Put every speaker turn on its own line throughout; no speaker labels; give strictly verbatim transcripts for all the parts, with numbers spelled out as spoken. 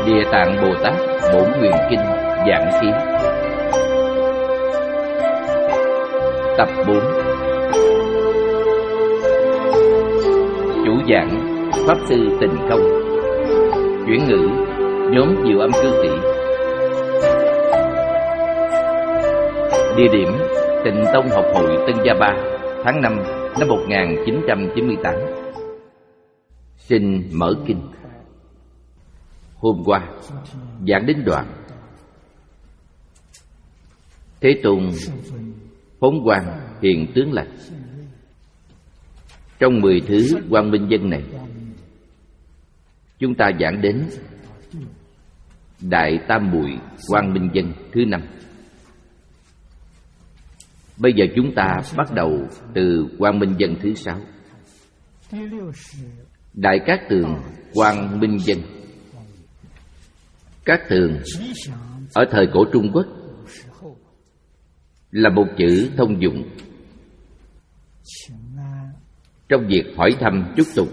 Địa Tạng Bồ Tát Bổn Nguyện Kinh Giảng Ký Tập bốn. Chủ giảng Pháp Sư Tình Công. Chuyển ngữ nhóm Diệu Âm Cư Sĩ. Địa điểm Tịnh Tông Học hội Tân Gia Ba, tháng năm năm một nghìn chín trăm chín mươi tám. Xin mở kinh. Hôm qua giảng đến đoạn Thế Tôn phóng quang hiện tướng lành. Trong mười thứ quang minh dân này, chúng ta giảng đến Đại Tam Muội quang minh dân thứ năm. Bây giờ chúng ta bắt đầu từ quang minh dân thứ sáu, Đại Cát Tường quang minh dân. Cát Tường ở thời cổ Trung Quốc là một chữ thông dụng trong việc hỏi thăm chúc tụng.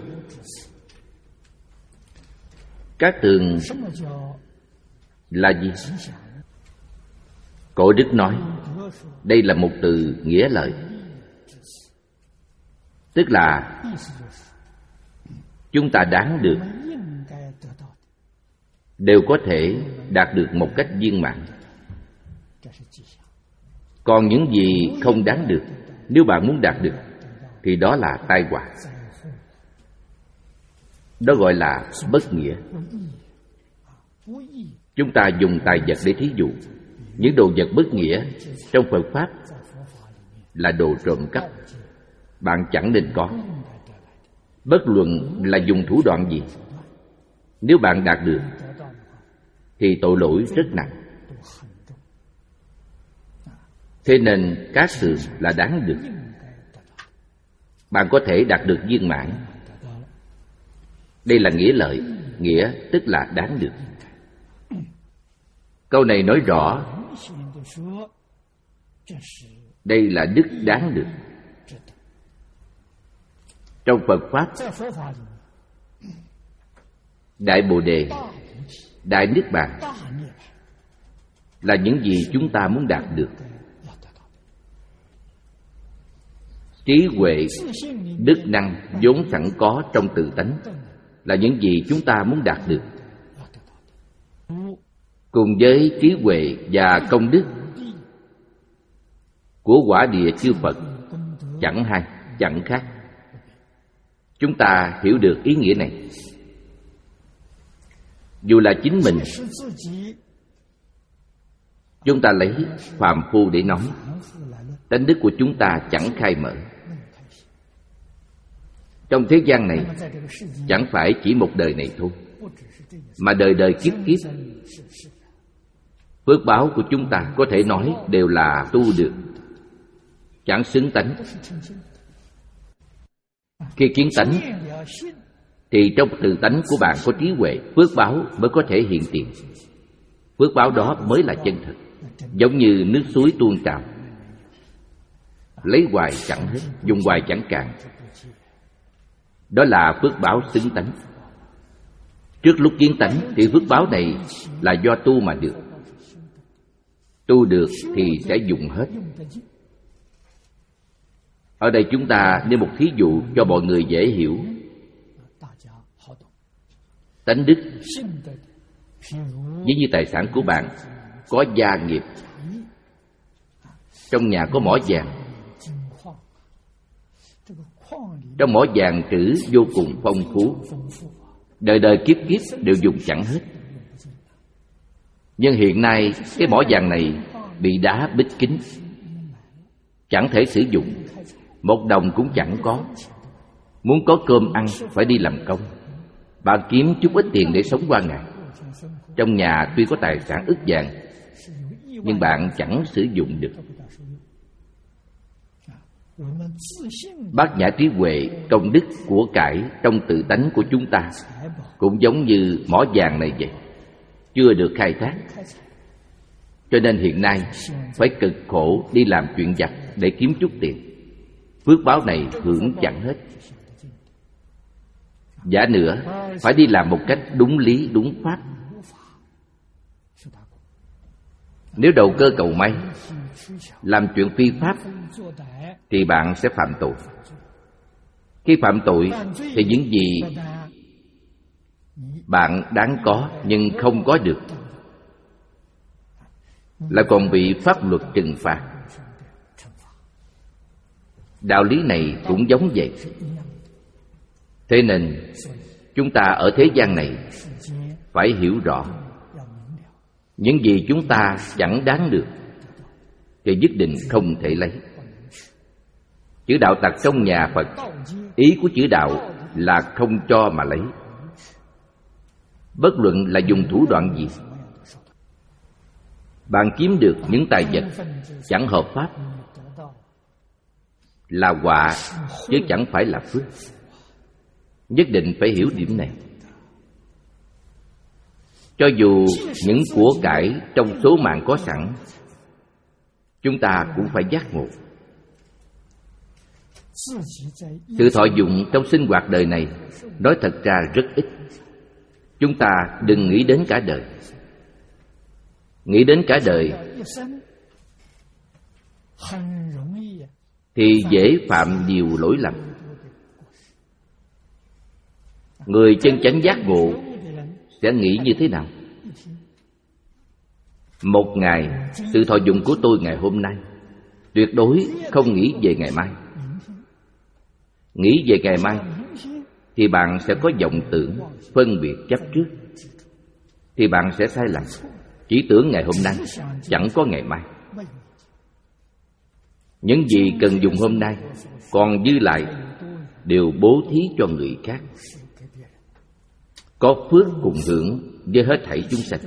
Cát Tường là gì? Cổ Đức nói đây là một từ nghĩa lợi, tức là chúng ta đáng được, đều có thể đạt được một cách viên mãn. Còn những gì không đáng được, nếu bạn muốn đạt được thì đó là tai họa. Đó gọi là bất nghĩa. Chúng ta dùng tài vật để thí dụ. Những đồ vật bất nghĩa trong Phật Pháp là đồ trộm cắp, bạn chẳng nên có. Bất luận là dùng thủ đoạn gì, nếu bạn đạt được thì tội lỗi rất nặng. Thế nên Cát Tường là đáng được. Bạn có thể đạt được viên mãn. Đây là nghĩa lợi, nghĩa tức là đáng được. Câu này nói rõ đây là đức đáng được. Trong Phật Pháp, Đại Bồ Đề, Đại Niết Bàn là những gì chúng ta muốn đạt được. Trí huệ, đức năng vốn sẵn có trong tự tánh là những gì chúng ta muốn đạt được. Cùng với trí huệ và công đức của quả địa chư Phật chẳng hai, chẳng khác. Chúng ta hiểu được ý nghĩa này. Dù là chính mình, chúng ta lấy phàm phu để nói, tánh đức của chúng ta chẳng khai mở. Trong thế gian này, chẳng phải chỉ một đời này thôi, mà đời đời kiếp kiếp, phước báo của chúng ta có thể nói đều là tu được, chẳng xứng tánh. Khi kiến tánh thì trong tự tánh của bạn có trí huệ, phước báo mới có thể hiện tiền. Phước báo đó mới là chân thực, giống như nước suối tuôn trào, lấy hoài chẳng hết, dùng hoài chẳng cạn. Đó là phước báo xứng tánh. Trước lúc kiến tánh thì phước báo này là do tu mà được. Tu được thì sẽ dùng hết. Ở đây chúng ta nêu một thí dụ cho mọi người dễ hiểu. Tánh đức giống như tài sản của bạn, có gia nghiệp. Trong nhà có mỏ vàng, trong mỏ vàng trữ vô cùng phong phú, đời đời kiếp kiếp đều dùng chẳng hết. Nhưng hiện nay cái mỏ vàng này bị đá bít kín, chẳng thể sử dụng, một đồng cũng chẳng có. Muốn có cơm ăn phải đi làm công. Bạn kiếm chút ít tiền để sống qua ngày. Trong nhà tuy có tài sản ức vàng, nhưng bạn chẳng sử dụng được. Bát nhã trí huệ, công đức, của cải trong tự tánh của chúng ta cũng giống như mỏ vàng này vậy, chưa được khai thác. Cho nên hiện nay phải cực khổ đi làm chuyện vặt để kiếm chút tiền. Phước báo này hưởng chẳng hết. Giả nữa, phải đi làm một cách đúng lý, đúng pháp Nếu đầu cơ cầu may, làm chuyện phi pháp, thì bạn sẽ phạm tội. Khi phạm tội thì những gì bạn đáng có nhưng không có được là còn bị pháp luật trừng phạt. Đạo lý này cũng giống vậy. Thế nên chúng ta ở thế gian này phải hiểu rõ, những gì chúng ta chẳng đáng được thì nhất định không thể lấy. Chữ đạo tặc trong nhà Phật, ý của chữ đạo là không cho mà lấy. Bất luận là dùng thủ đoạn gì, bạn kiếm được những tài vật chẳng hợp pháp là họa chứ chẳng phải là phước. Nhất định phải hiểu điểm này. Cho dù những của cải trong số mạng có sẵn, chúng ta cũng phải giác ngộ. Sự thọ dụng trong sinh hoạt đời này nói thật ra rất ít. Chúng ta đừng nghĩ đến cả đời. Nghĩ đến cả đời thì dễ phạm nhiều lỗi lầm. Người chân chánh giác ngộ sẽ nghĩ như thế nào? Một ngày, sự thọ dụng của tôi ngày hôm nay tuyệt đối không nghĩ về ngày mai. Nghĩ về ngày mai thì bạn sẽ có vọng tưởng, phân biệt chấp trước, thì bạn sẽ sai lầm. Chỉ tưởng ngày hôm nay, chẳng có ngày mai. Những gì cần dùng hôm nay còn dư lại đều bố thí cho người khác, có phước cùng hưởng với hết thảy chúng sanh.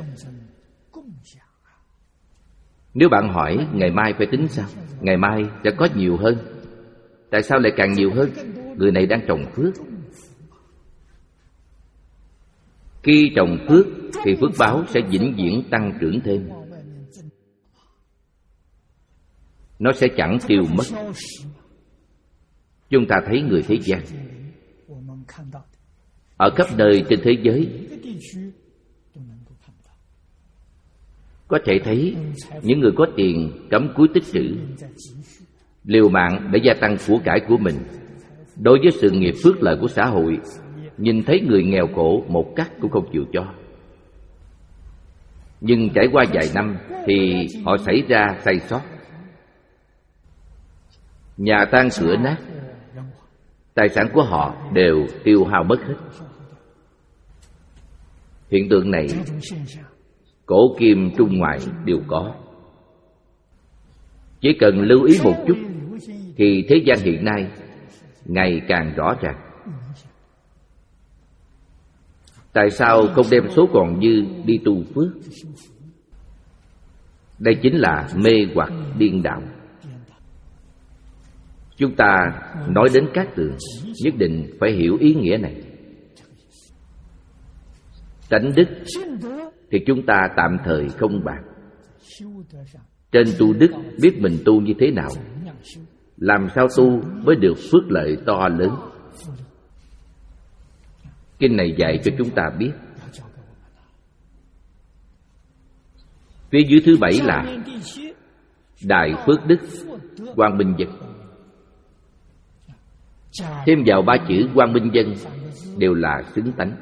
Nếu bạn hỏi ngày mai phải tính sao? Ngày mai sẽ có nhiều hơn. Tại sao lại càng nhiều hơn? Người này đang trồng phước. Khi trồng phước thì phước báo sẽ vĩnh viễn tăng trưởng thêm. Nó sẽ chẳng tiêu mất. Chúng ta thấy người thế gian ở khắp nơi trên thế giới, có thể thấy những người có tiền cắm cúi tích trữ, liều mạng để gia tăng của cải của mình. Đối với sự nghiệp phước lợi của xã hội, nhìn thấy người nghèo khổ một cắt cũng không chịu cho. Nhưng trải qua vài năm thì họ xảy ra sai sót, nhà tan cửa nát, tài sản của họ đều tiêu hao mất hết. Hiện tượng này cổ kim trung ngoại đều có. Chỉ cần lưu ý một chút thì thế gian hiện nay ngày càng rõ ràng. Tại sao không đem số còn dư đi tu phước? Đây chính là mê hoặc điên đạo. Chúng ta nói đến Cát Tường, nhất định phải hiểu ý nghĩa này. Tánh đức thì chúng ta tạm thời không bàn. Trên tu đức biết mình tu như thế nào, làm sao tu mới được phước lợi to lớn. Kinh này dạy cho chúng ta biết. Phía dưới thứ bảy là đại phước đức quang minh dân. Thêm vào ba chữ quang minh dân đều là xứng tánh.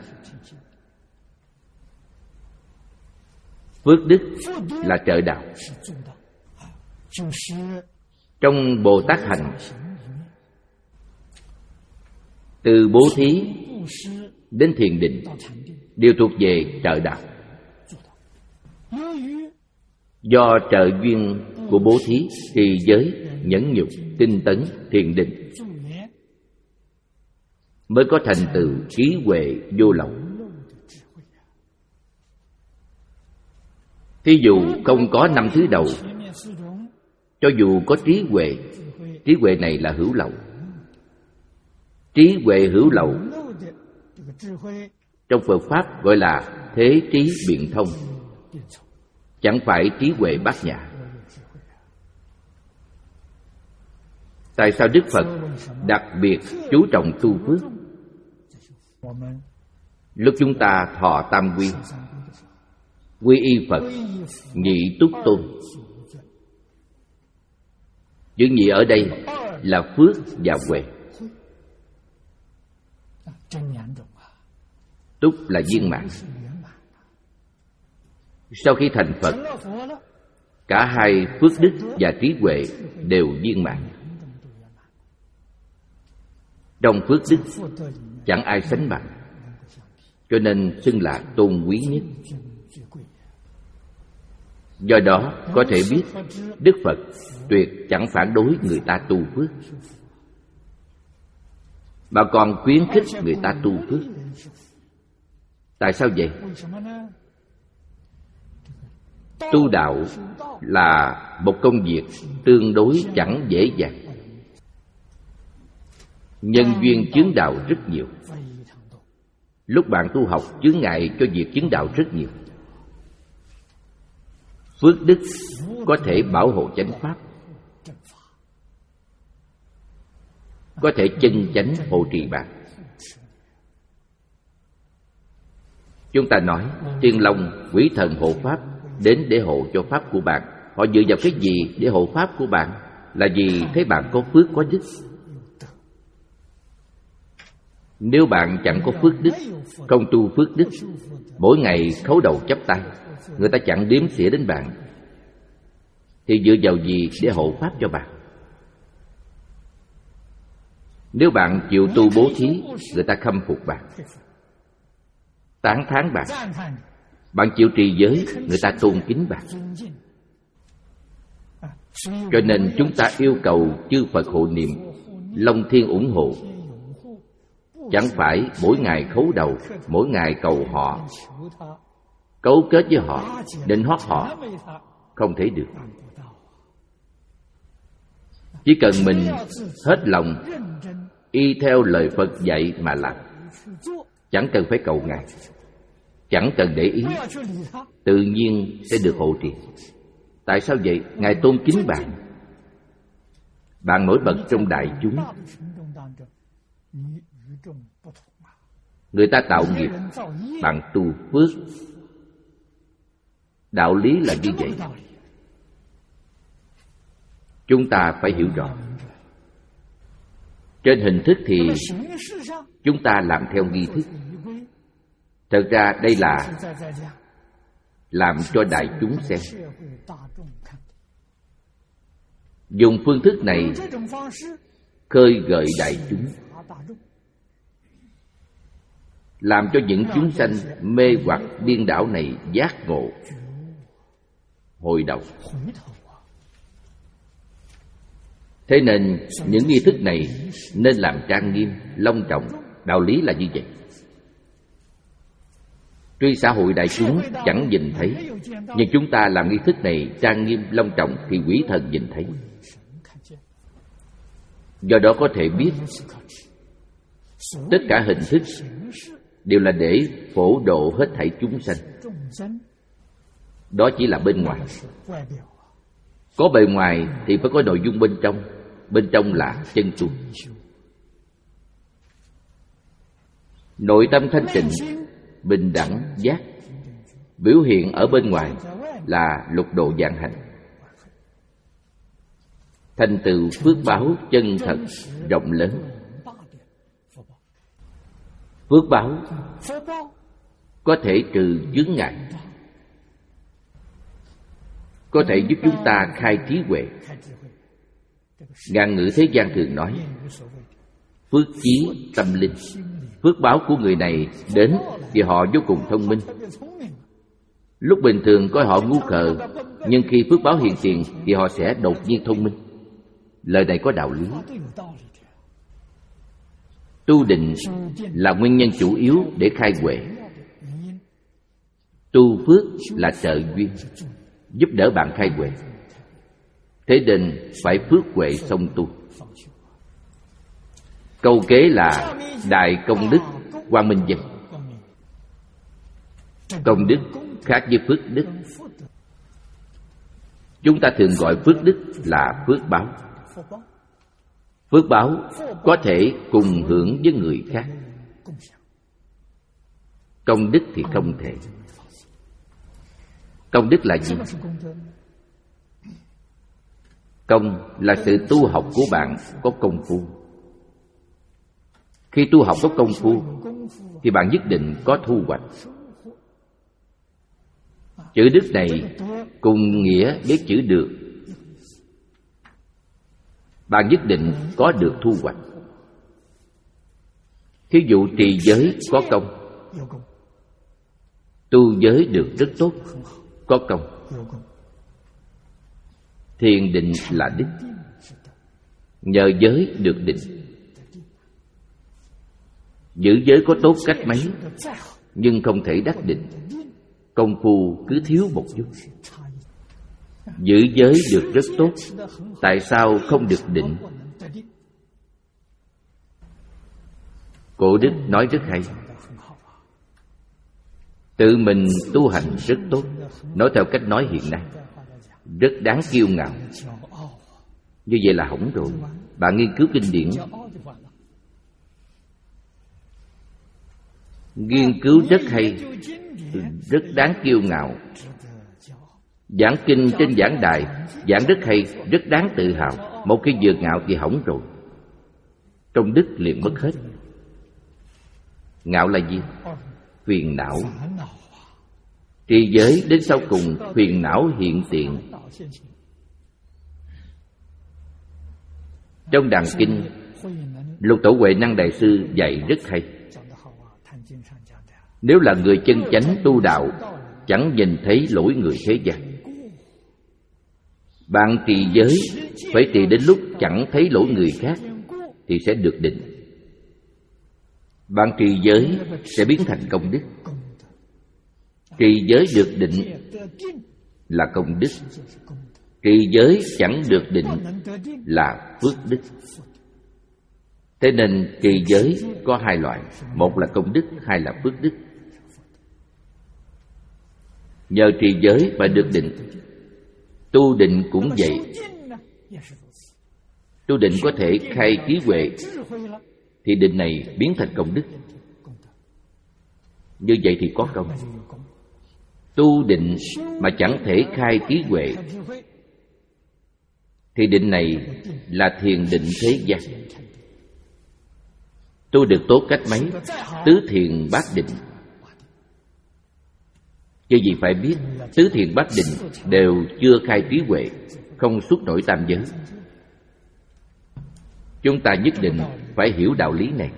Phước đức là trợ đạo. Trong Bồ Tát hành, từ bố thí đến thiền định đều thuộc về trợ đạo. Do trợ duyên của bố thí, trì giới, nhẫn nhục, tinh tấn, thiền định mới có thành tựu trí huệ vô lậu. Thí dụ không có năm thứ đầu, cho dù có trí huệ, trí huệ này là hữu lậu. Trí huệ hữu lậu trong Phật Pháp gọi là thế trí biện thông, chẳng phải trí huệ bát nhã. Tại sao Đức Phật đặc biệt chú trọng tu phước? Lúc chúng ta thọ tam quy, quy y Phật, nhị túc tôn. Chữ nhị ở đây là phước và huệ. Túc là viên mãn. Sau khi thành Phật, cả hai phước đức và trí huệ đều viên mãn. Trong phước đức chẳng ai sánh bằng, cho nên xưng là tôn quý nhất. Do đó có thể biết Đức Phật tuyệt chẳng phản đối người ta tu phước, mà còn khuyến khích người ta tu phước. Tại sao vậy? Tu đạo là một công việc tương đối chẳng dễ dàng. Nhân duyên chướng đạo rất nhiều. Lúc bạn tu học, chướng ngại cho việc chứng đạo rất nhiều. Phước đức có thể bảo hộ chánh pháp, có thể chân chánh hộ trì bạn. Chúng ta nói Thiên Long, quỷ thần hộ pháp đến để hộ cho pháp của bạn. Họ dựa vào cái gì để hộ pháp của bạn? Là vì thấy bạn có phước có đức. Nếu bạn chẳng có phước đức, không tu phước đức, mỗi ngày khấu đầu chắp tay, người ta chẳng đếm xỉa đến bạn, thì dựa vào gì để hộ pháp cho bạn? Nếu bạn chịu tu bố thí, người ta khâm phục bạn, tán thán bạn. Bạn chịu trì giới, người ta tôn kính bạn. Cho nên chúng ta yêu cầu chư Phật hộ niệm, Long Thiên ủng hộ. Chẳng phải mỗi ngày khấu đầu, mỗi ngày cầu họ, cấu kết với họ, định hót họ. Không thể được. Chỉ cần mình hết lòng y theo lời Phật dạy mà làm, chẳng cần phải cầu Ngài, chẳng cần để ý, tự nhiên sẽ được hộ trì. Tại sao vậy? Ngài tôn kính bạn. Bạn nổi bật trong đại chúng, người ta tạo nghiệp, bạn tu phước. Đạo lý là như vậy. Chúng ta phải hiểu rõ. Trên hình thức thì chúng ta làm theo nghi thức. Thật ra đây là làm cho đại chúng xem. Dùng phương thức này khơi gợi đại chúng, làm cho những chúng sanh mê hoặc điên đảo này giác ngộ, hồi đầu. Thế nên những nghi thức này nên làm trang nghiêm, long trọng. Đạo lý là như vậy. Tuy xã hội đại chúng chẳng nhìn thấy, nhưng chúng ta làm nghi thức này trang nghiêm, long trọng thì quỷ thần nhìn thấy. Do đó có thể biết tất cả hình thức đều là để phổ độ hết thảy chúng sanh. Đó chỉ là bên ngoài. Có bề ngoài thì phải có nội dung bên trong. Bên trong là chân tu. Nội tâm thanh tịnh, bình đẳng, giác, biểu hiện ở bên ngoài là lục độ vạn hạnh. Thành tựu phước báo chân thật, rộng lớn. Phước báo có thể trừ chướng ngại, có thể giúp chúng ta khai trí huệ. Ngạn ngữ thế gian thường nói phước chí tâm linh. Phước báo của người này đến vì họ vô cùng thông minh. Lúc bình thường coi họ ngu khờ, nhưng khi phước báo hiện tiền thì họ sẽ đột nhiên thông minh. Lời này có đạo lý. Tu định là nguyên nhân chủ yếu để khai huệ. Tu phước là trợ duyên, giúp đỡ bạn khai huệ. Thế nên phải phước huệ song tu. Câu kế là đại công đức quang minh dân. Công đức khác với phước đức. Chúng ta thường gọi phước đức là phước báo. Phước báo có thể cùng hưởng với người khác. Công đức thì không thể. Công đức là gì? Công là sự tu học của bạn có công phu. Khi tu học có công phu thì bạn nhất định có thu hoạch. Chữ đức này cùng nghĩa với chữ được. Bạn nhất định có được thu hoạch. Thí dụ trì giới có công, tu giới được rất tốt, có công. Thiền định là đức, nhờ giới được định. Giữ giới có tốt cách mấy nhưng không thể đắc định. Công phu cứ thiếu một chút. Giữ giới được rất tốt, tại sao không được định? Cổ đức nói rất hay. Tự mình tu hành rất tốt. Nói theo cách nói hiện nay, rất đáng kiêu ngạo. Như vậy là hỏng rồi. Bạn nghiên cứu kinh điển, nghiên cứu rất hay, rất đáng kiêu ngạo. Giảng kinh trên giảng đài, giảng rất hay, rất đáng tự hào. Một khi vừa ngạo thì hỏng rồi. Trong đức liền mất hết. Ngạo là gì? Phiền não. Trì giới đến sau cùng phiền não hiện tiền. Trong Đàn Kinh, Lục Tổ Huệ Năng Đại Sư dạy rất hay. Nếu là người chân chánh tu đạo, chẳng nhìn thấy lỗi người thế gian. Bạn trì giới phải trì đến lúc chẳng thấy lỗi người khác thì sẽ được định. Bạn trì giới sẽ biến thành công đức. Trì giới được định là công đức. Trì giới chẳng được định là phước đức. Thế nên trì giới có hai loại, một là công đức, hai là phước đức. Nhờ trì giới mà được định. Tu định cũng vậy. Tu định có thể khai trí huệ thì định này biến thành công đức. Như vậy thì có công. Tu định mà chẳng thể khai trí huệ thì định này là thiền định thế gian. Tu được tốt cách mấy, tứ thiền bát định. Chứ gì phải biết, tứ thiền bát định đều chưa khai trí huệ, không xuất nổi tam giới. Chúng ta nhất định phải hiểu đạo lý này.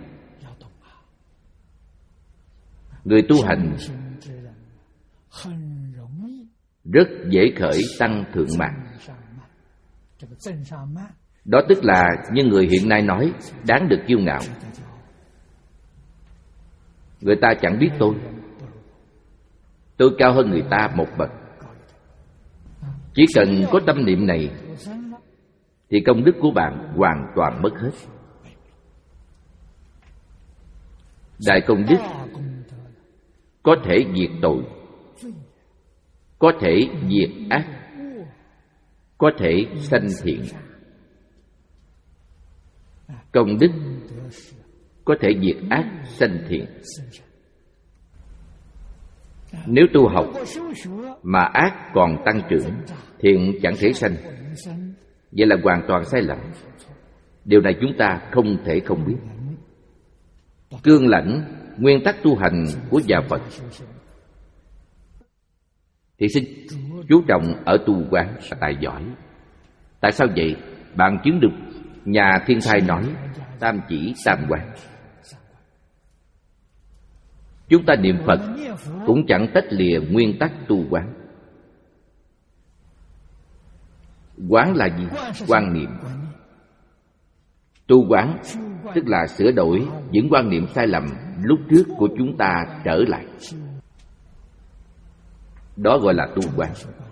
Người tu hành rất dễ khởi tăng thượng mạng. Đó tức là như người hiện nay nói, đáng được kiêu ngạo. Người ta chẳng biết tôi, tôi cao hơn người ta một bậc. Chỉ cần có tâm niệm này thì công đức của bạn hoàn toàn mất hết. Đại công đức có thể diệt tội, có thể diệt ác, có thể sanh thiện. Công đức có thể diệt ác, sanh thiện. Nếu tu học mà ác còn tăng trưởng, thiện chẳng thể sanh, vậy là hoàn toàn sai lầm. Điều này chúng ta không thể không biết. Cương lãnh nguyên tắc tu hành của nhà Phật thì xin chú trọng ở tu quán và tài giỏi. Tại sao vậy? Bạn chứng được nhà Thiên Thai nói tam chỉ tam quán. Chúng ta niệm Phật cũng chẳng tách lìa nguyên tắc tu quán. Quán là gì? Quan niệm. Tu quán tức là sửa đổi những quan niệm sai lầm lúc trước của chúng ta trở lại. Đó gọi là tu quán.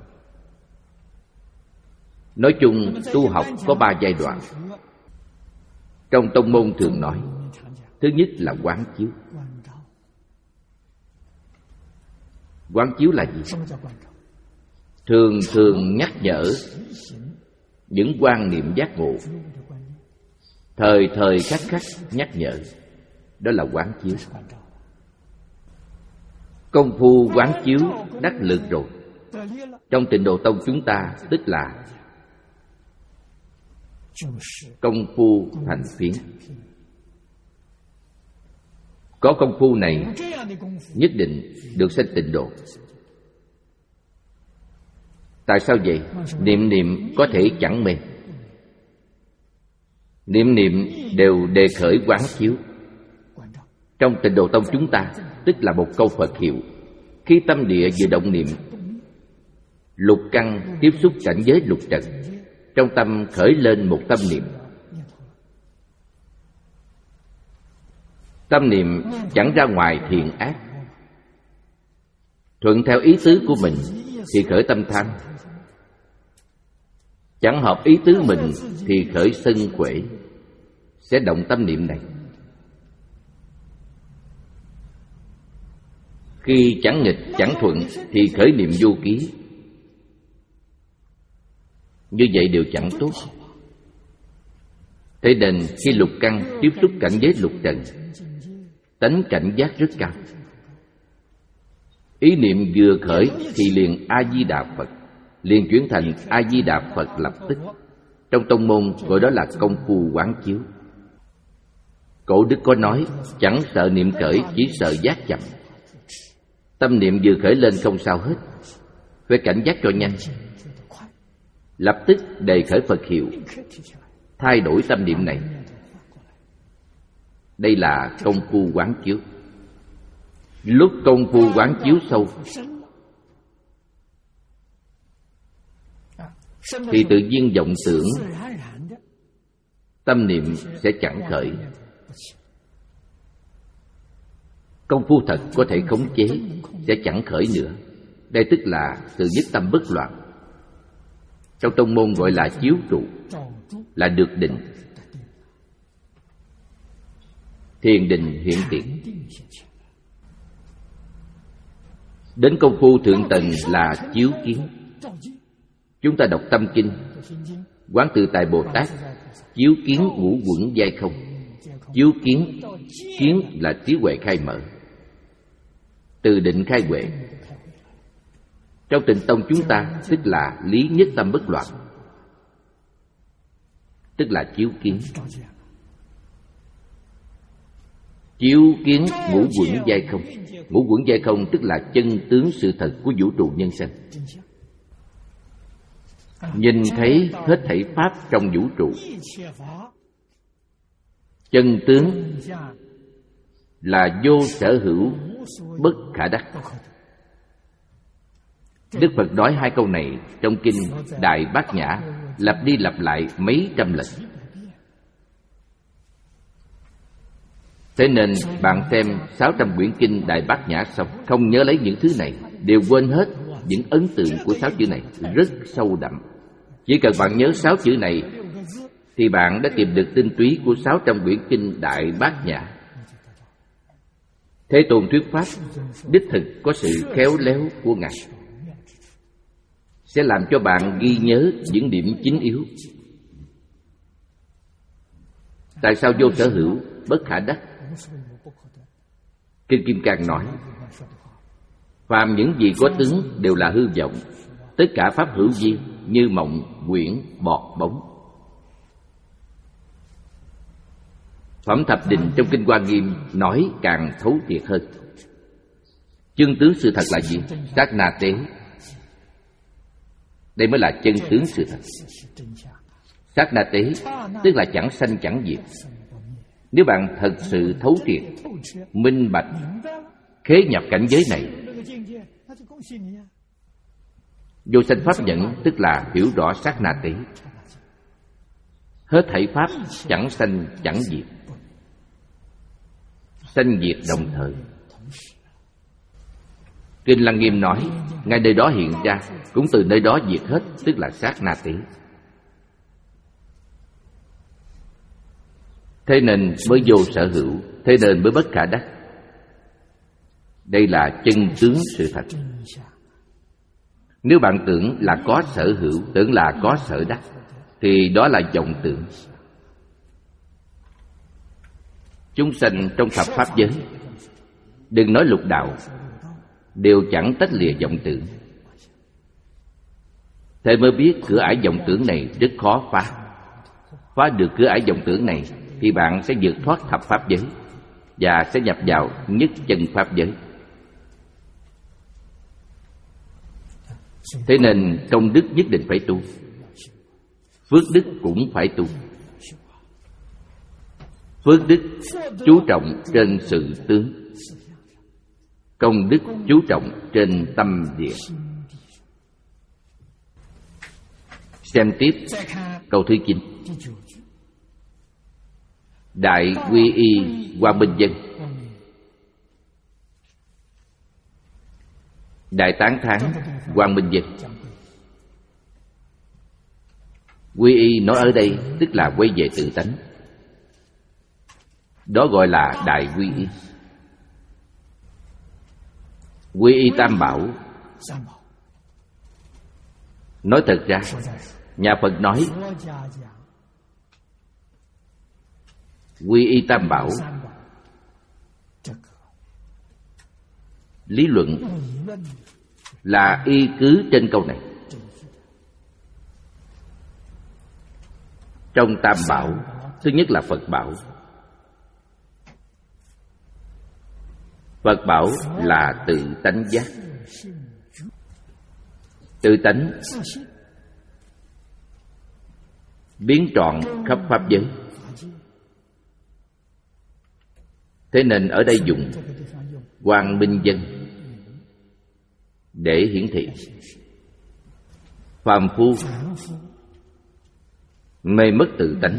Nói chung tu học có ba giai đoạn. Trong tông môn thường nói, thứ nhất là quán chiếu. Quán chiếu là gì? Thường thường nhắc nhở những quan niệm giác ngộ, thời thời khắc khắc nhắc nhở. Đó là quán chiếu. Công phu quán chiếu đắc lực rồi Trong Tịnh Độ Tông chúng ta tức là công phu thành phiến. Có công phu này nhất định được sanh tịnh độ. Tại sao vậy? Niệm niệm có thể chẳng mê. Niệm niệm đều đề khởi quán chiếu. Trong Tịnh Độ Tông chúng ta tức là một câu Phật hiệu. Khi tâm địa vừa động niệm, lục căn tiếp xúc cảnh giới lục trần, trong tâm khởi lên một tâm niệm. Tâm niệm chẳng ra ngoài thiện ác, thuận theo ý tứ của mình thì khởi tâm tham, chẳng hợp ý tứ mình thì khởi sân quể, sẽ động tâm niệm này. Khi chẳng nghịch chẳng thuận thì khởi niệm vô ký. Như vậy đều chẳng tốt. Thế nên khi lục căn tiếp xúc cảnh giới lục trần, tánh cảnh giác rất cao. Ý niệm vừa khởi thì liền A-di-đà Phật, liền chuyển thành A-di-đà Phật lập tức. Trong tông môn gọi đó là công phu quán chiếu. Cổ đức có nói, chẳng sợ niệm khởi, chỉ sợ giác chậm. Tâm niệm vừa khởi lên không sao hết, phải cảnh giác cho nhanh, lập tức đề khởi Phật hiệu, thay đổi tâm niệm này. Đây là công phu quán chiếu. Lúc công phu quán chiếu sâu thì tự nhiên vọng tưởng, tâm niệm sẽ chẳng khởi. Công phu thật có thể khống chế, sẽ chẳng khởi nữa. Đây tức là sự nhất tâm bất loạn. Trong tông môn gọi là chiếu trụ, là được định. Thiền định hiện tiền. Đến công phu thượng tầng là chiếu kiến. Chúng ta đọc tâm kinh, Quán Tự Tại Bồ Tát chiếu kiến ngũ quẩn giai không. Chiếu kiến, kiến là trí huệ khai mở, từ định khai huệ. Trong Tịnh Tông chúng ta tức là lý nhất tâm bất loạn, tức là chiếu kiến. Chiếu kiến ngũ quẩn giai không. Ngũ quẩn giai không tức là chân tướng sự thật của vũ trụ nhân sanh. Nhìn thấy hết thảy pháp trong vũ trụ. Chân tướng là vô sở hữu, bất khả đắc. Đức Phật nói hai câu này trong kinh Đại Bát Nhã, lặp đi lặp lại mấy trăm lần. Thế nên bạn xem sáu trăm quyển kinh Đại Bát Nhã xong, không nhớ lấy những thứ này, đều quên hết những ấn tượng của sáu chữ này, rất sâu đậm. Chỉ cần bạn nhớ sáu chữ này thì bạn đã tìm được tinh túy của sáu trăm quyển kinh Đại Bát Nhã. Thế Tôn thuyết pháp đích thực có sự khéo léo của Ngài, sẽ làm cho bạn ghi nhớ những điểm chính yếu. Tại sao vô sở hữu, bất khả đắc? Kinh Kim Cang nói, phàm những gì có tướng đều là hư vọng, tất cả pháp hữu vi như mộng, quyển, bọt, bóng. Phẩm Thập Định trong Kinh Hoa Nghiêm nói càng thấu triệt hơn. Chân tướng sự thật là gì? Sát na tế. Đây mới là chân tướng sự thật. Sát na tế tức là chẳng sanh chẳng diệt. Nếu bạn thật sự thấu triệt, minh bạch, khế nhập cảnh giới này, vô sanh pháp nhẫn tức là hiểu rõ sát na tế. Hết thảy pháp chẳng sanh chẳng diệt, sanh diệt đồng thời. Kinh Lăng Nghiêm nói, ngay nơi đó hiện ra, cũng từ nơi đó diệt hết, tức là sát na tế. Thế nên mới vô sở hữu, thế nên mới bất khả đắc. Đây là chân tướng sự thật. Nếu bạn tưởng là có sở hữu, tưởng là có sở đắc, thì đó là vọng tưởng. Chúng sanh trong thập pháp giới, đừng nói lục đạo, đều chẳng tách lìa vọng tưởng. Thế mới biết cửa ải vọng tưởng này rất khó phá. Phá được cửa ải vọng tưởng này thì bạn sẽ vượt thoát thập pháp giới và sẽ nhập vào nhất chân pháp giới. Thế nên công đức nhất định phải tu, phước đức cũng phải tu. Phước đức chú trọng trên sự tướng, công đức chú trọng trên tâm địa. Xem tiếp câu thứ chín. Đại quy y quang minh dân. Đại tán thán quang minh dân. Quy y nói ở đây tức là quay về tự tánh. Đó gọi là đại quy y. Quy y tam bảo. Nói thật ra, nhà Phật nói quy y tam bảo, lý luận là y cứ trên câu này. Trong tam bảo, thứ nhất là Phật bảo. Phật bảo là tự tánh giác. Tự tánh biến trọn khắp pháp giới. Thế nên ở đây dùng quang minh dân để hiển thị. Phàm phu mê mất tự tánh,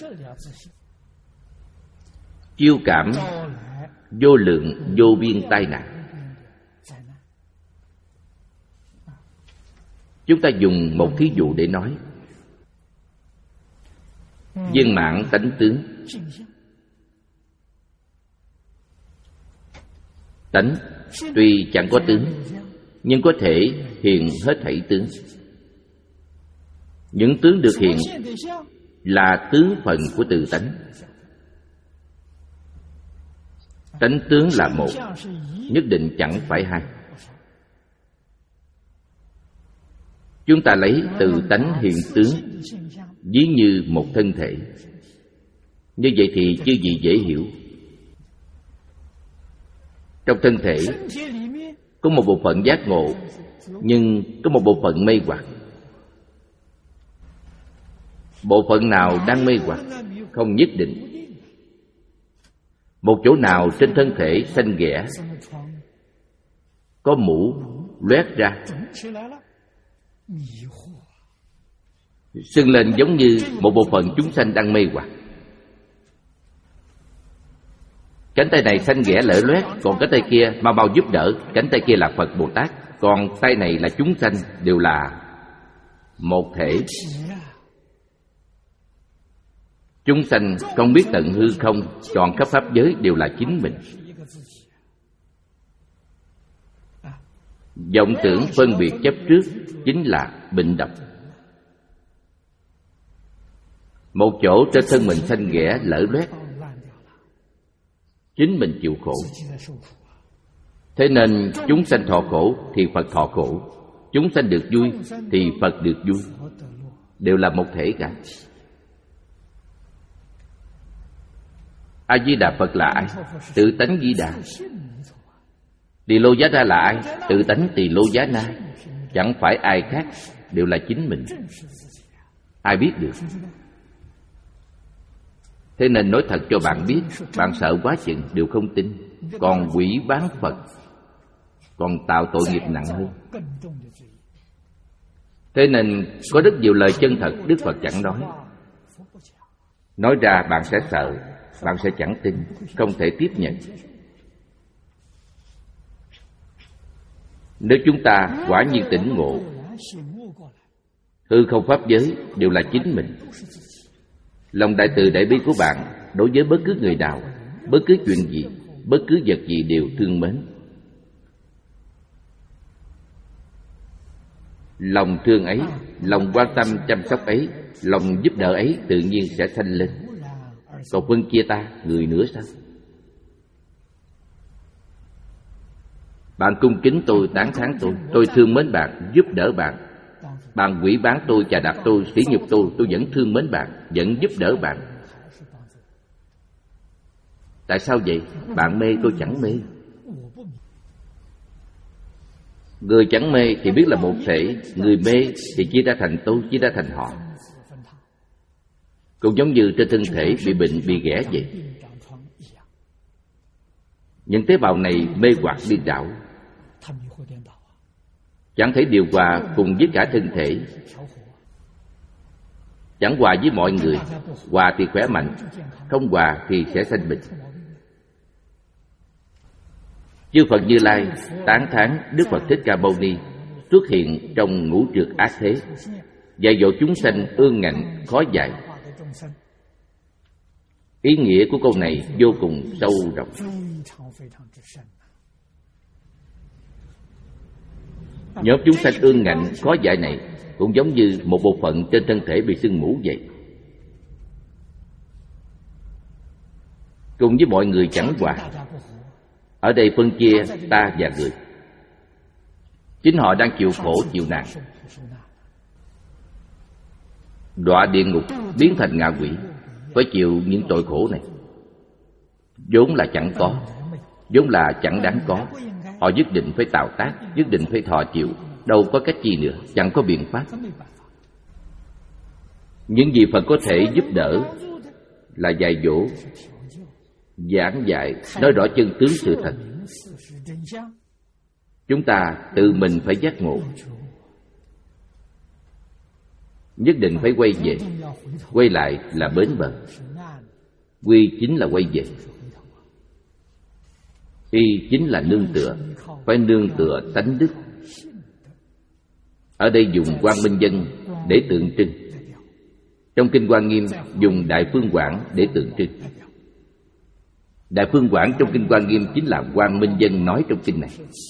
chiêu cảm vô lượng vô biên tai nạn. Chúng ta dùng một thí dụ để nói. Viên mãn tánh tướng. Tánh tuy chẳng có tướng, nhưng có thể hiện hết thảy tướng. Những tướng được hiện là tướng phần của tự tánh. Tánh tướng là một, nhất định chẳng phải hai. Chúng ta lấy tự tánh hiện tướng ví như một thân thể. Như vậy thì chưa gì dễ hiểu. Trong thân thể có một bộ phận giác ngộ, nhưng có một bộ phận mê hoặc. Bộ phận nào đang mê hoặc không nhất định. Một chỗ nào trên thân thể xanh ghẻ, có mũ loét ra, sưng lên giống như một bộ phận chúng sanh đang mê hoặc. Cánh tay này xanh ghẻ lở loét, còn cánh tay kia mau mau giúp đỡ. Cánh tay kia là Phật Bồ Tát, còn tay này là chúng sanh, đều là một thể. Chúng sanh không biết tận hư không, trọn khắp pháp giới đều là chính mình. Vọng tưởng phân biệt chấp trước chính là bệnh độc. Một chỗ trên thân mình xanh ghẻ lở loét, chính mình chịu khổ. Thế nên chúng sanh thọ khổ thì Phật thọ khổ, chúng sanh được vui thì Phật được vui, đều là một thể cả. A Di Đà Phật là ai? Tự tánh Di Đà. Tỳ Lô Giá Na là ai? Tự tánh Tỳ Lô Giá Na. Chẳng phải ai khác, đều là chính mình. Ai biết được? Thế nên nói thật cho bạn biết, bạn sợ quá chừng đều không tin, còn quỷ bán Phật, còn tạo tội nghiệp nặng hơn. Thế nên có rất nhiều lời chân thật Đức Phật chẳng nói. Nói ra bạn sẽ sợ, bạn sẽ chẳng tin, không thể tiếp nhận. Nếu chúng ta quả nhiên tỉnh ngộ, hư không pháp giới đều là chính mình, lòng đại từ đại bi của bạn đối với bất cứ người nào, bất cứ chuyện gì, bất cứ vật gì đều thương mến. Lòng thương ấy, lòng quan tâm chăm sóc ấy, lòng giúp đỡ ấy tự nhiên sẽ sanh lên. Còn phân chia ta, người nữa sao? Bạn cung kính tôi, tán thán tôi, tôi thương mến bạn, giúp đỡ bạn, Bạn quỷ bán tôi, chà đạp tôi, sỉ nhục tôi, tôi vẫn thương mến bạn, vẫn giúp đỡ bạn. Tại sao vậy? Bạn mê, tôi chẳng mê. Người chẳng mê thì biết là một thể, người mê thì chia ra thành tôi, chia ra thành họ. Cũng giống như trên thân thể bị bệnh, bị ghẻ vậy. Những tế bào này mê hoặc điên đảo, chẳng thể điều hòa cùng với cả thân thể. Chẳng hòa với mọi người, hòa thì khỏe mạnh, không hòa thì sẽ sanh bệnh. Chư Phật Như Lai tán thán Đức Phật Thích Ca Mâu Ni xuất hiện trong ngũ trược ác thế, dạy dỗ chúng sanh ương ngạnh khó dạy. Ý nghĩa của câu này vô cùng sâu rộng. Nhóm chúng sanh ương ngạnh khó dạy này cũng giống như một bộ phận trên thân thể bị sưng mủ vậy. Cùng với mọi người chẳng hòa. Ở đây phân chia ta và người. Chính họ đang chịu khổ chịu nạn, đọa địa ngục, biến thành ngạ quỷ, phải chịu những tội khổ này. Vốn là chẳng có, vốn là chẳng đáng có. Họ nhất định phải tạo tác, nhất định phải thọ chịu. Đâu có cách gì nữa, chẳng có biện pháp. Những gì Phật có thể giúp đỡ là dạy dỗ, giảng dạy, nói rõ chân tướng sự thật. Chúng ta tự mình phải giác ngộ, nhất định phải quay về. Quay lại là bến bờ. Quy chính là quay về. Y chính là nương tựa. Phải nương tựa tánh đức. Ở đây dùng Quang Minh Dân để tượng trưng. Trong Kinh Hoa Nghiêm dùng Đại Phương Quảng để tượng trưng. Đại Phương Quảng trong Kinh Hoa Nghiêm chính là Quang Minh Dân nói trong kinh này.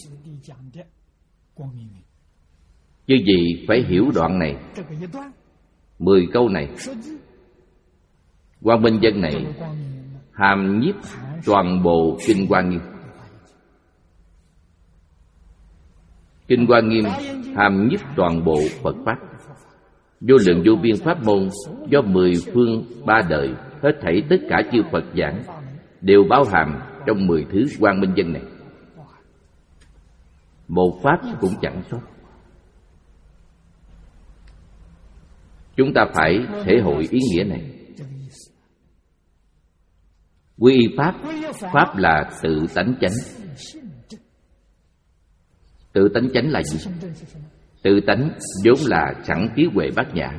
Chứ gì phải hiểu đoạn này, mười câu này. Quang Minh Dân này hàm nhiếp toàn bộ Kinh Hoa Nghiêm. Kinh Hoa Nghiêm hàm nhiếp toàn bộ Phật Pháp. Vô lượng vô biên pháp môn do mười phương ba đời, hết thảy tất cả chư Phật giảng đều bao hàm trong mười thứ Quang Minh Dân này. Một pháp cũng chẳng sót. Chúng ta phải thể hội ý nghĩa này. Quy y pháp, pháp là tự tánh chánh. Tự tánh chánh là gì? Tự tánh vốn là sẵn trí huệ bát nhã.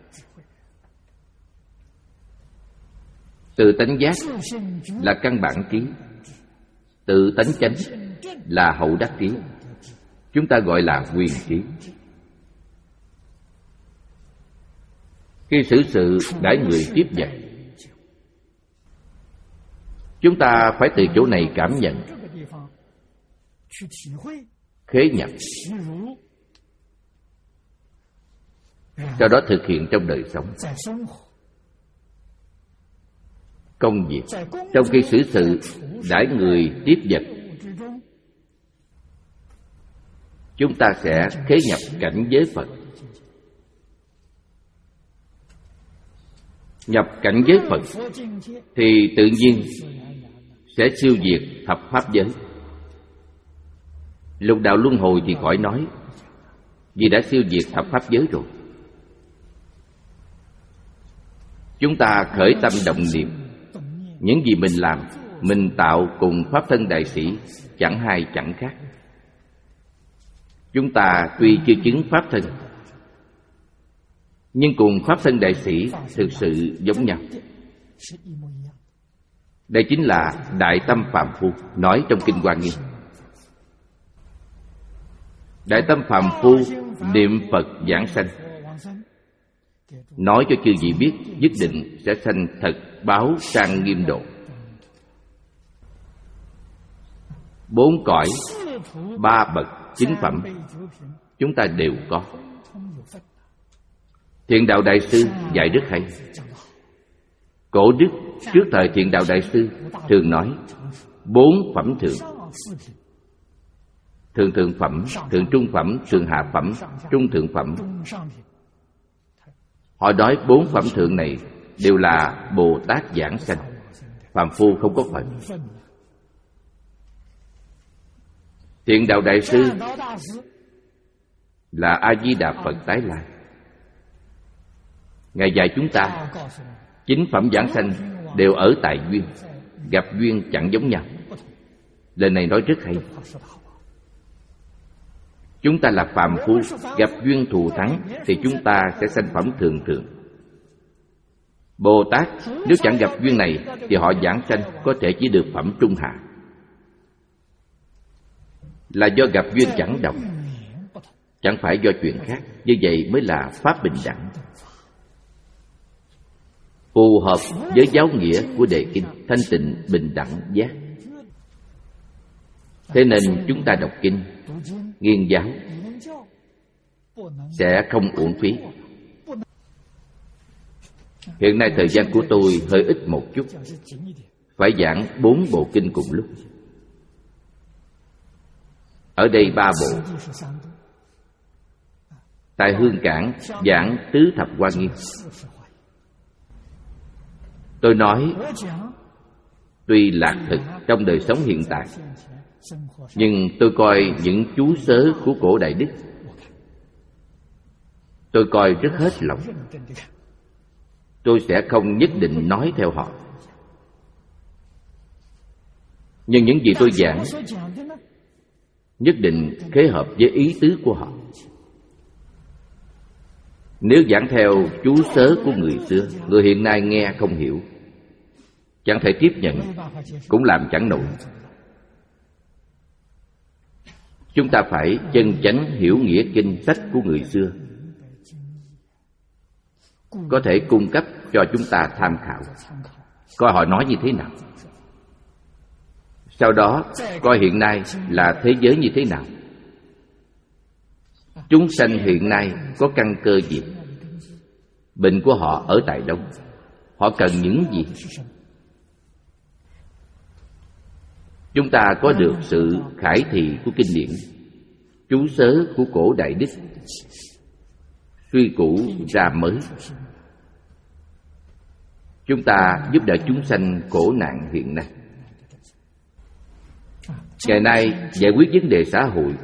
Tự tánh giác là căn bản trí. Tự tánh chánh là hậu đắc trí. Chúng ta gọi là quyền trí. Khi xử sự đãi người tiếp vật, chúng ta phải từ chỗ này cảm nhận, khế nhập, sau đó thực hiện trong đời sống, công việc. Trong khi xử sự đãi người tiếp vật, chúng ta sẽ khế nhập cảnh giới Phật. Nhập cảnh giới Phật thì tự nhiên sẽ siêu diệt thập pháp giới. Lục đạo luân hồi thì khỏi nói, vì đã siêu diệt thập pháp giới rồi. Chúng ta khởi tâm động niệm, những gì mình làm, mình tạo cùng Pháp Thân Đại Sĩ chẳng hai chẳng khác. Chúng ta tuy chưa chứng Pháp Thân, nhưng cùng Pháp Thân Đại Sĩ thực sự giống nhau. Đây chính là Đại Tâm Phàm Phu nói trong Kinh Hoa Nghiêm. Đại Tâm Phàm Phu niệm Phật giảng sanh, nói cho chư vị biết nhất định sẽ sanh thật báo trang nghiêm độ. Bốn cõi, ba bậc chính phẩm chúng ta đều có. Thiện Đạo Đại Sư dạy rất hay. Cổ đức trước thời Thiện Đạo Đại Sư thường nói bốn phẩm thượng. thượng thượng phẩm, thượng trung phẩm, thượng hạ phẩm, trung thượng phẩm. Họ nói bốn phẩm thượng này đều là Bồ Tát giảng sanh, phàm phu không có phần. Thiện Đạo Đại Sư là A Di Đà Phật tái lai. Ngài dạy chúng ta chín phẩm giảng sanh đều ở tại duyên, gặp duyên chẳng giống nhau. Lời này nói rất hay. Chúng ta là phàm phu, gặp duyên thù thắng thì chúng ta sẽ sanh phẩm thường thường. Bồ Tát nếu chẳng gặp duyên này thì họ giảng sanh có thể chỉ được phẩm trung hạ, là do gặp duyên chẳng đồng, chẳng phải do chuyện khác. Như vậy mới là pháp bình đẳng, phù hợp với giáo nghĩa của đề kinh thanh tịnh bình đẳng giác. Thế nên chúng ta đọc kinh, nghiên giáo sẽ không uổng phí. Hiện nay thời gian của tôi hơi ít một chút, phải giảng bốn bộ kinh cùng lúc. Ở đây ba bộ. Tại Hương Cảng giảng Tứ Thập Hoa Nghiêm. Tôi nói tuy lạc thực trong đời sống hiện tại, nhưng tôi coi những chú sớ của cổ Đại Đức, tôi coi rất hết lòng. Tôi sẽ không nhất định nói theo họ, nhưng những gì tôi giảng nhất định khế hợp với ý tứ của họ. Nếu giảng theo chú sớ của người xưa, người hiện nay nghe không hiểu, chẳng thể tiếp nhận, cũng làm chẳng nổi. Chúng ta phải chân chánh hiểu nghĩa kinh sách của người xưa, có thể cung cấp cho chúng ta tham khảo, coi họ nói như thế nào. Sau đó coi hiện nay là thế giới như thế nào, chúng sanh hiện nay có căn cơ gì, bệnh của họ ở tại đâu, họ cần những gì. Chúng ta có được sự khải thị của kinh điển, chú sớ của cổ Đại Đức, suy cũ ra mới. Chúng ta giúp đỡ chúng sanh khổ nạn hiện nay. Ngày nay giải quyết vấn đề xã hội,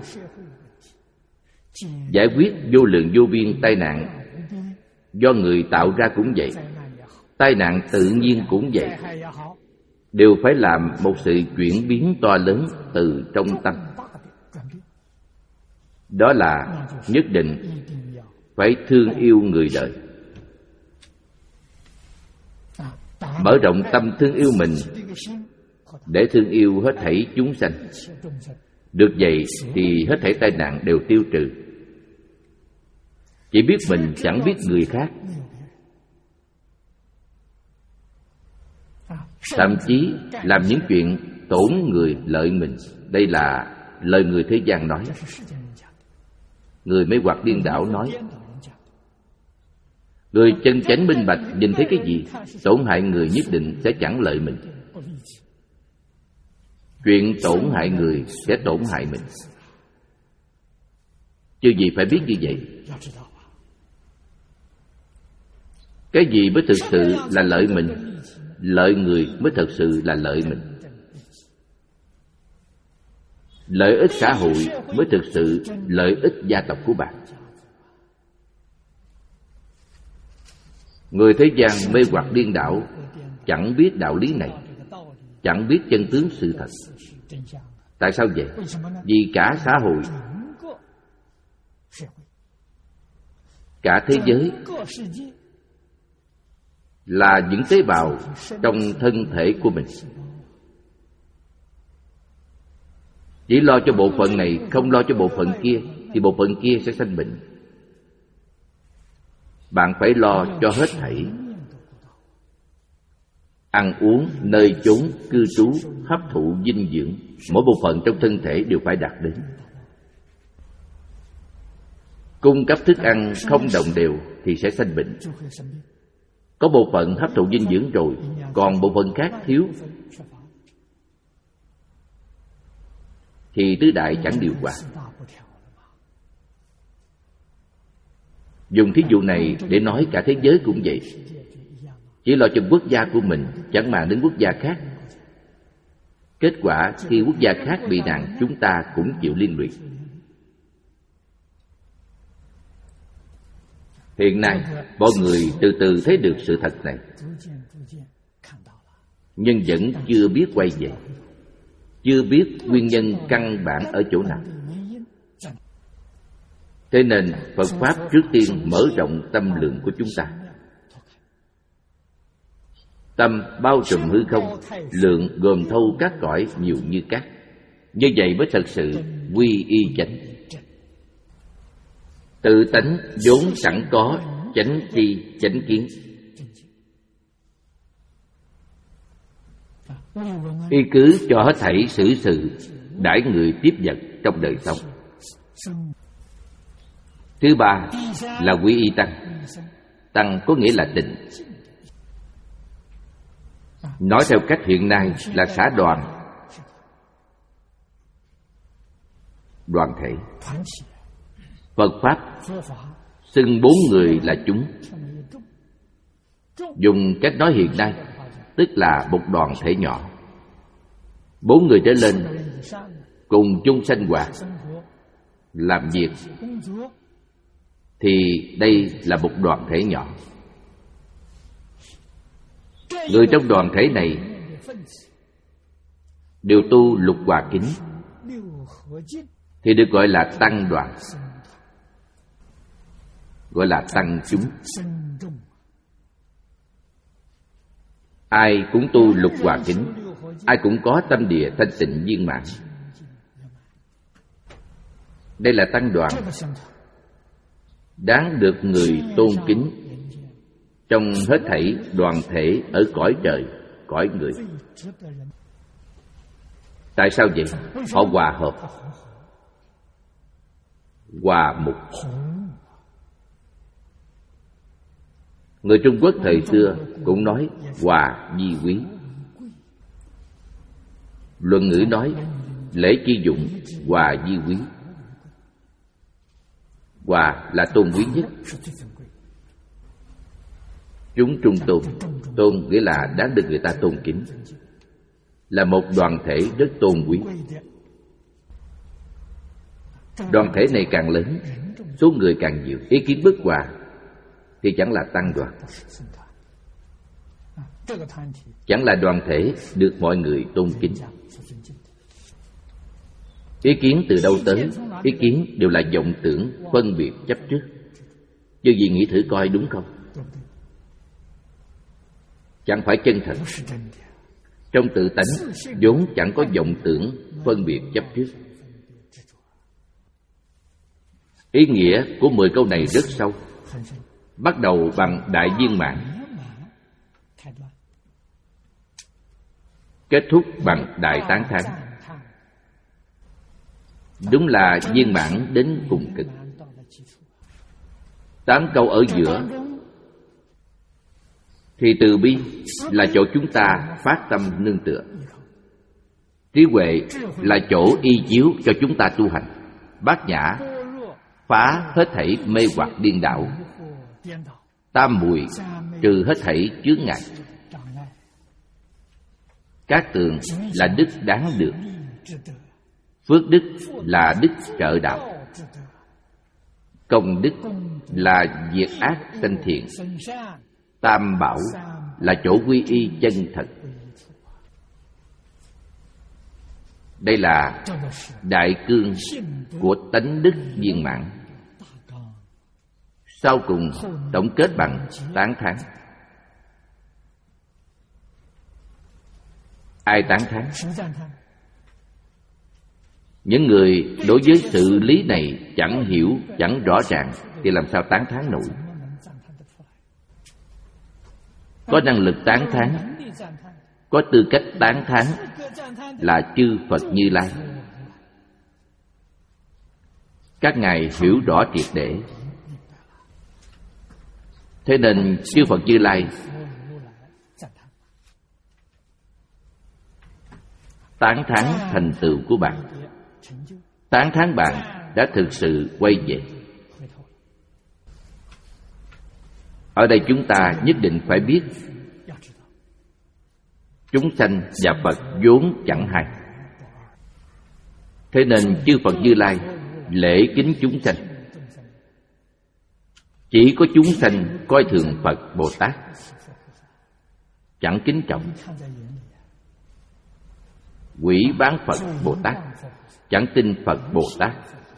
giải quyết vô lượng vô biên tai nạn do người tạo ra cũng vậy, tai nạn tự nhiên cũng vậy, đều phải làm một sự chuyển biến to lớn từ trong tâm. Đó là nhất định phải thương yêu người đời, mở rộng tâm thương yêu mình để thương yêu hết thảy chúng sanh. Được vậy thì hết thảy tai nạn đều tiêu trừ. Chỉ biết mình chẳng biết người khác. Thậm chí làm những chuyện tổn người lợi mình. Đây là lời người thế gian nói. Người mê hoặc điên đảo nói. Người chân chánh minh bạch nhìn thấy cái gì tổn hại người nhất định sẽ chẳng lợi mình. Chuyện tổn hại người sẽ tổn hại mình. Chứ gì phải biết như vậy. Cái gì mới thực sự là lợi mình, lợi người mới thực sự là lợi mình. Lợi ích xã hội mới thực sự lợi ích gia tộc của bạn. Người thế gian mê hoặc điên đảo, chẳng biết đạo lý này, chẳng biết chân tướng sự thật. Tại sao vậy? Vì cả xã hội, cả thế giới là những tế bào trong thân thể của mình. Chỉ lo cho bộ phận này, không lo cho bộ phận kia, thì bộ phận kia sẽ sanh bệnh. Bạn phải lo cho hết thảy. Ăn uống, nơi chốn, cư trú, hấp thụ dinh dưỡng, mỗi bộ phận trong thân thể đều phải đạt đến. Cung cấp thức ăn không đồng đều thì sẽ sanh bệnh. Có bộ phận hấp thụ dinh dưỡng rồi, còn bộ phận khác thiếu, thì tứ đại chẳng điều hòa. Dùng thí dụ này để nói cả thế giới cũng vậy. Chỉ lo cho quốc gia của mình, chẳng màng đến quốc gia khác. Kết quả khi quốc gia khác bị nạn, chúng ta cũng chịu liên lụy. Hiện nay, mọi người từ từ thấy được sự thật này, nhưng vẫn chưa biết quay về, chưa biết nguyên nhân căn bản ở chỗ nào. Thế nên Phật Pháp trước tiên mở rộng tâm lượng của chúng ta. Tâm bao trùm hư không, lượng gồm thâu các cõi nhiều như cát. Như vậy mới thật sự quy y chánh. Tự tánh vốn sẵn có chánh tri chánh kiến. Y cứ cho hết thảy xử sự đãi người tiếp vật trong đời sống. Thứ ba là quy y tăng. Tăng có nghĩa là tịnh. Nói theo cách hiện nay là xã đoàn, đoàn thể. Phật Pháp xưng bốn người là chúng. Dùng cách nói hiện nay, tức là một đoàn thể nhỏ. Bốn người trở lên cùng chung sinh hoạt, làm việc, thì đây là một đoàn thể nhỏ. Người trong đoàn thể này đều tu lục hòa kính thì được gọi là tăng đoàn, gọi là tăng chúng. Ai cũng tu lục hòa kính, ai cũng có tâm địa thanh tịnh viên mãn. Đây là tăng đoàn, đáng được người tôn kính trong hết thảy đoàn thể ở cõi trời, cõi người. Tại sao vậy? Họ hòa hợp, hòa mục. Người Trung Quốc thời xưa cũng nói hòa vi quý. Luận ngữ nói lễ chi dụng, hòa vi quý. Hòa là tôn quý nhất. Chúng trung tôn. Tôn nghĩa là đáng được người ta tôn kính, là một đoàn thể rất tôn quý. Đoàn thể này càng lớn, số người càng nhiều, ý kiến bất hòa, thì chẳng là tăng đoàn, chẳng là đoàn thể được mọi người tôn kính. Ý kiến từ đâu tới? Ý kiến đều là vọng tưởng, phân biệt, chấp trước. Chứ gì nghĩ thử coi đúng không? Chẳng phải chân thật. Trong tự tánh vốn chẳng có vọng tưởng, phân biệt, chấp trước. Ý nghĩa của mười câu này rất sâu. Bắt đầu bằng đại viên mãn, kết thúc bằng đại tán thán. Đúng là viên mãn đến cùng cực. Tám câu ở giữa thì từ bi là chỗ chúng ta phát tâm nương tựa. Trí huệ là chỗ y chiếu cho chúng ta tu hành. Bát nhã phá hết thảy mê hoặc điên đảo. Tam muội trừ hết thảy chướng ngại. Các tường là đức đáng được. Phước đức là đức trợ đạo. Công đức là diệt ác sanh thiện. Tam bảo là chỗ quy y chân thật. Đây là đại cương của tánh đức viên mãn. Sau cùng tổng kết bằng tán thán. Ai tán thán? Những người đối với sự lý này chẳng hiểu, chẳng rõ ràng thì làm sao tán thán nổi? Có năng lực tán thán, có tư cách tán thán là chư Phật Như Lai. Các ngài hiểu rõ triệt để. Thế nên chư Phật Như Lai tán thán thành tựu của bạn. tán thán bạn đã thực sự quay về. Ở đây chúng ta nhất định phải biết chúng sanh và Phật vốn chẳng hai. Thế nên chư Phật Như Lai lễ kính chúng sanh. Chỉ có chúng sanh coi thường Phật Bồ Tát, chẳng kính trọng. Quỷ bán Phật Bồ Tát, chẳng tin Phật Bồ Tát.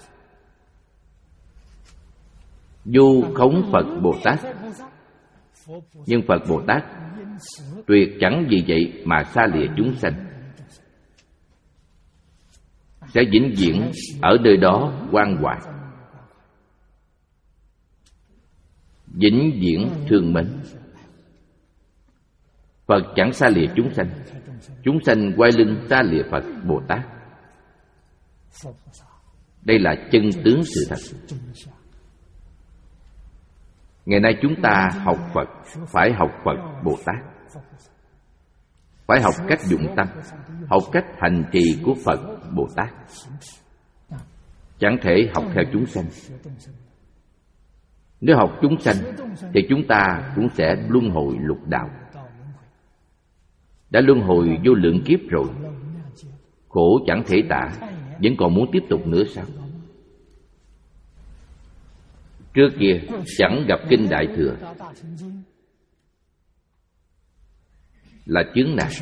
Du khống Phật Bồ Tát, nhưng Phật Bồ Tát tuyệt chẳng vì vậy mà xa lìa chúng sanh, sẽ vĩnh viễn ở nơi đó quan hoài, vĩnh viễn thương mến. Phật chẳng xa lìa chúng sanh, chúng sanh quay lưng xa lìa Phật Bồ Tát. Đây là chân tướng sự thật. Ngày nay chúng ta học Phật phải học Phật Bồ Tát, phải học cách dụng tâm, học cách hành trì của Phật Bồ Tát, chẳng thể học theo chúng sanh. Nếu học chúng sanh thì chúng ta cũng sẽ luân hồi lục đạo. Đã luân hồi vô lượng kiếp rồi, khổ chẳng thể tả, vẫn còn muốn tiếp tục nữa sao? Trước kia chẳng gặp kinh Đại Thừa là chướng nạn,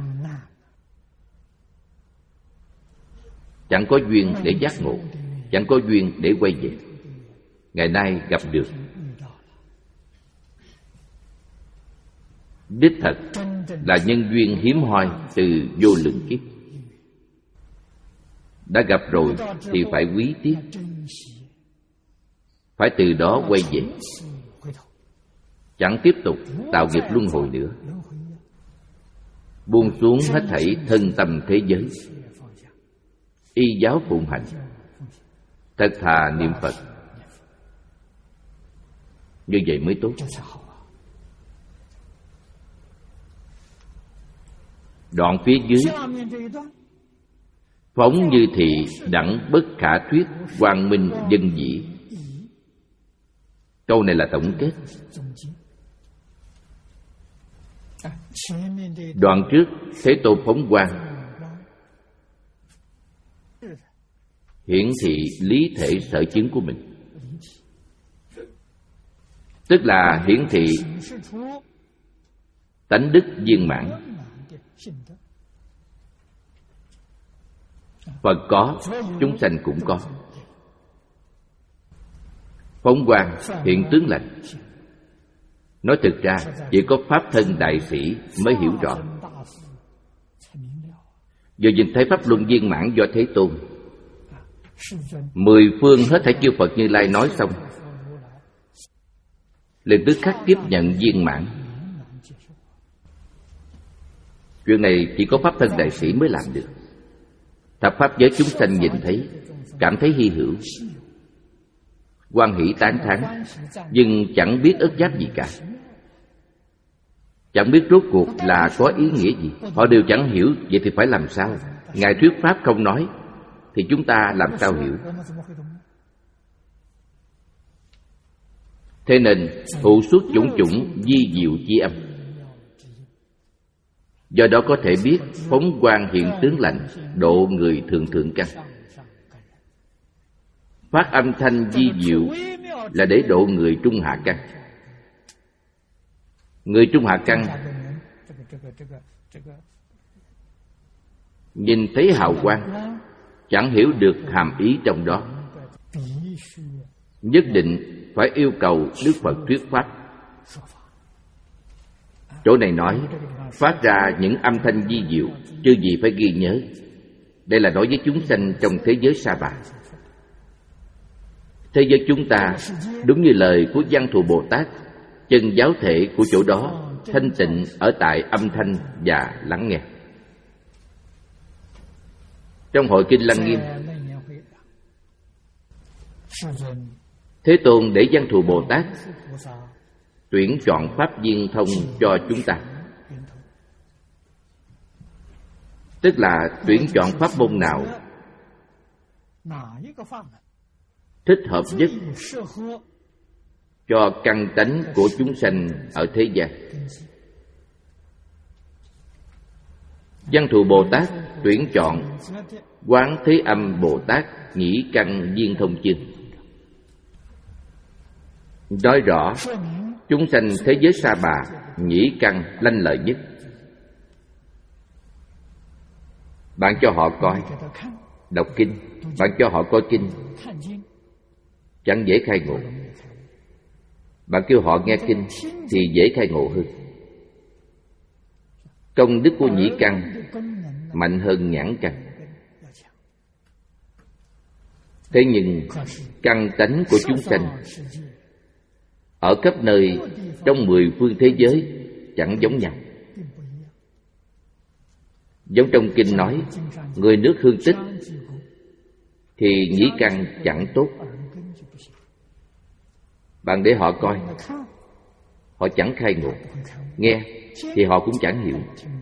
chẳng có duyên để giác ngộ, chẳng có duyên để quay về. Ngày nay gặp được, đích thật là nhân duyên hiếm hoi từ vô lượng kiếp. Đã gặp rồi thì phải quý tiếc, phải từ đó quay về, chẳng tiếp tục tạo nghiệp luân hồi nữa, buông xuống hết thảy thân tâm thế giới, y giáo phụng hành, thật thà niệm Phật. Như vậy mới tốt. Đoạn phía dưới: phóng như thị đẳng bất khả thuyết, quang minh dân dĩ. Câu này là tổng kết. Đoạn trước Thế Tôn phóng quang, hiển thị lý thể sở chứng của mình, tức là hiển thị tánh đức viên mãn. Phật có, chúng sanh cũng có. Phóng quang hiện tướng lành. Nói thực ra chỉ có pháp thân đại sĩ mới hiểu rõ. Giờ nhìn thấy pháp luân viên mãn do Thế Tôn, mười phương hết thảy chư Phật Như Lai nói xong, liền tức khắc tiếp nhận viên mãn. Chuyện này chỉ có pháp thân đại sĩ mới làm được. Thập pháp giới chúng sanh nhìn thấy, cảm thấy hy hữu, hoan hỷ tán thán, nhưng chẳng biết ức giáp gì cả, chẳng biết rốt cuộc là có ý nghĩa gì. Họ đều chẳng hiểu. Vậy thì phải làm sao? Ngài thuyết pháp không nói thì chúng ta làm sao hiểu? Thế nên thụ xuất chủng chủng di diệu chi âm. Do đó có thể biết phóng quang hiện tướng lành, độ người thượng thượng căn. Phát âm thanh di diệu là để độ người trung hạ căn. Người trung hạ căn nhìn thấy hào quang, chẳng hiểu được hàm ý trong đó, nhất định phải yêu cầu Đức Phật thuyết pháp. Chỗ này nói phát ra những âm thanh di diệu, chư gì phải ghi nhớ. Đây là nói với chúng sanh trong thế giới Sa Bà. Thế giới chúng ta đúng như lời của Văn Thù Bồ Tát, chân giáo thể của chỗ đó thanh tịnh ở tại âm thanh và lắng nghe. Trong hội kinh Lăng Nghiêm, Thế Tôn để Văn Thù Bồ Tát tuyển chọn pháp viên thông cho chúng ta, tức là tuyển chọn pháp môn nào thích hợp nhất cho căn tánh của chúng sanh ở thế gian. Văn Thù Bồ Tát tuyển chọn Quán Thế Âm Bồ Tát Nhĩ Căn Viên Thông Chương, nói rõ chúng sanh thế giới sa bà nhĩ căn lanh lợi nhất. Bạn cho họ coi đọc kinh, bạn cho họ coi kinh, chẳng dễ khai ngộ. Bạn kêu họ nghe kinh thì dễ khai ngộ hơn. Công đức của nhĩ căn mạnh hơn nhãn căn. Thế nhưng căn tánh của chúng sanh ở khắp nơi trong mười phương thế giới chẳng giống nhau. Giống trong kinh nói, người nước Hương Tích thì nhĩ căn chẳng tốt. Bạn để họ coi, họ chẳng khai ngộ. Nghe thì họ cũng chẳng hiểu.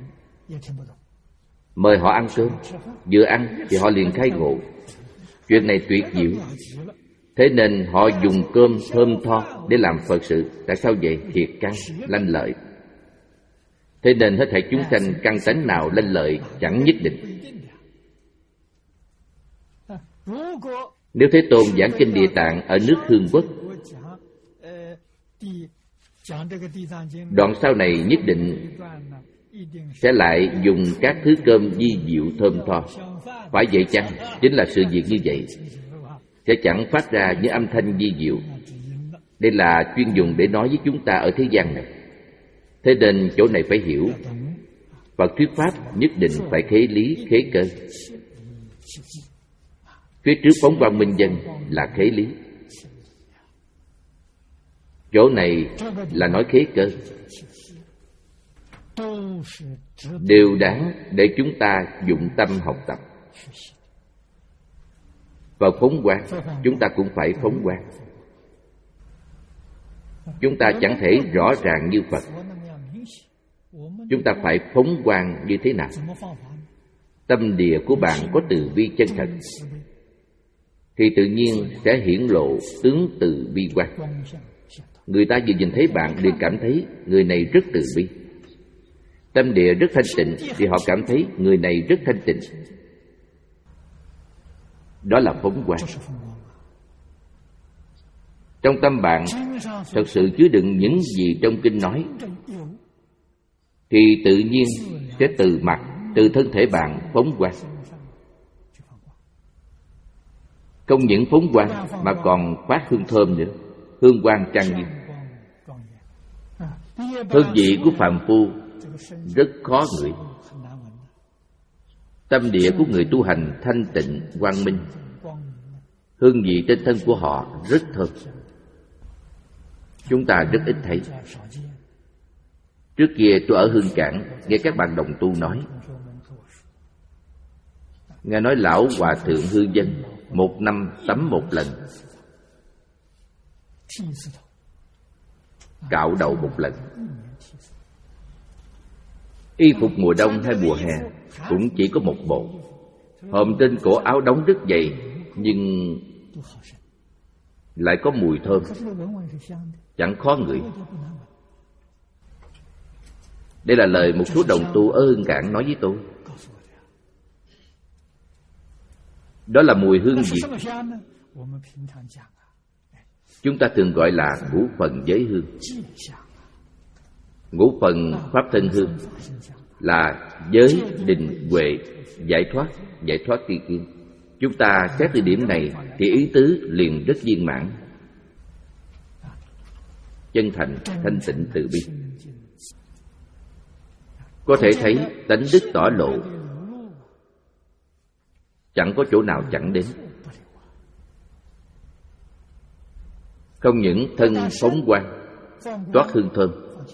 Mời họ ăn cơm, vừa ăn thì họ liền khai ngộ. Chuyện này tuyệt diệu. Thế nên họ dùng cơm thơm tho để làm Phật sự. Tại sao vậy? Thiệt căn, lanh lợi. Thế nên hết thảy chúng sanh căn tánh nào lanh lợi chẳng nhất định. Nếu Thế Tôn giảng kinh Địa Tạng ở nước Hương Quốc, đoạn sau này nhất định sẽ lại dùng các thứ cơm di diệu thơm tho. Phải vậy chăng? Chính là sự việc như vậy. Sẽ chẳng phát ra những âm thanh di diệu. Đây là chuyên dùng để nói với chúng ta ở thế gian này. Thế nên chỗ này phải hiểu, Phật thuyết pháp nhất định phải khế lý, khế cơ. Phía trước phóng quang minh dân là khế lý, chỗ này là nói khế cơ. Đều đáng để chúng ta dụng tâm học tập. Và phóng quang, chúng ta cũng phải phóng quang. Chúng ta chẳng thể rõ ràng như Phật. Chúng ta phải phóng quang như thế nào? Tâm địa của bạn có từ bi chân thật thì tự nhiên sẽ hiển lộ tướng từ bi quang. Người ta vừa nhìn thấy bạn đều cảm thấy người này rất từ bi. Tâm địa rất thanh tịnh thì họ cảm thấy người này rất thanh tịnh. Đó là phóng quang. Trong tâm bạn thật sự chứa đựng những gì trong kinh nói thì tự nhiên sẽ từ mặt, từ thân thể bạn phóng quang. Không những phóng quang mà còn phát hương thơm nữa, hương quang trang nghiêm. Hương vị của phàm phu rất khó ngửi. Tâm địa của người tu hành thanh tịnh, quang minh. Hương vị trên thân của họ rất thơm. Chúng ta rất ít thấy. Trước kia tôi ở Hương Cảng, nghe các bạn đồng tu nói, nghe nói lão hòa thượng hư danh một năm tắm một lần, cạo đầu một lần. Y phục mùa đông hay mùa hè cũng chỉ có một bộ. Hòm trên cổ áo đóng rất dày, nhưng lại có mùi thơm, chẳng khó ngửi. Đây là lời một số đồng tu ở Hương Cảng nói với tôi. Đó là mùi hương gì? Chúng ta thường gọi là ngũ phần giới hương. Ngũ phần pháp thân hương là giới, định, huệ, giải thoát, giải thoát tri kiến. Chúng ta xét từ điểm này thì ý tứ liền rất viên mãn. Chân thành, thanh tịnh, từ bi. Có thể thấy tánh đức tỏ lộ, chẳng có chỗ nào chẳng đến. Không những thân phóng quang, toát hương thơm,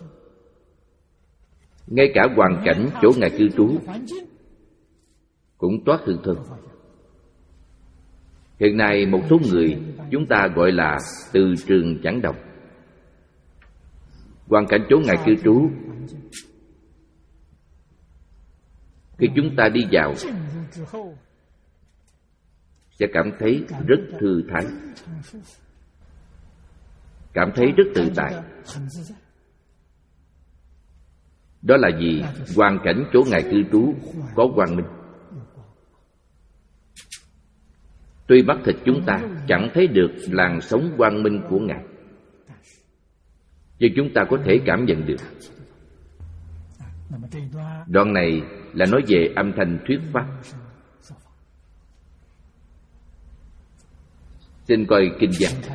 ngay cả hoàn cảnh chỗ ngài cư trú cũng toát hương thơm. Hiện nay một số người chúng ta gọi là từ trường chẳng đồng. Hoàn cảnh chỗ ngài cư trú, khi chúng ta đi vào, sẽ cảm thấy rất thư thái, cảm thấy rất tự tại. Đó là vì hoàn cảnh chỗ Ngài cư trú có quang minh. Tuy mắt thịt chúng ta chẳng thấy được làn sóng quang minh của Ngài, nhưng chúng ta có thể cảm nhận được. Đoạn này là nói về âm thanh thuyết pháp. Xin coi kinh văn.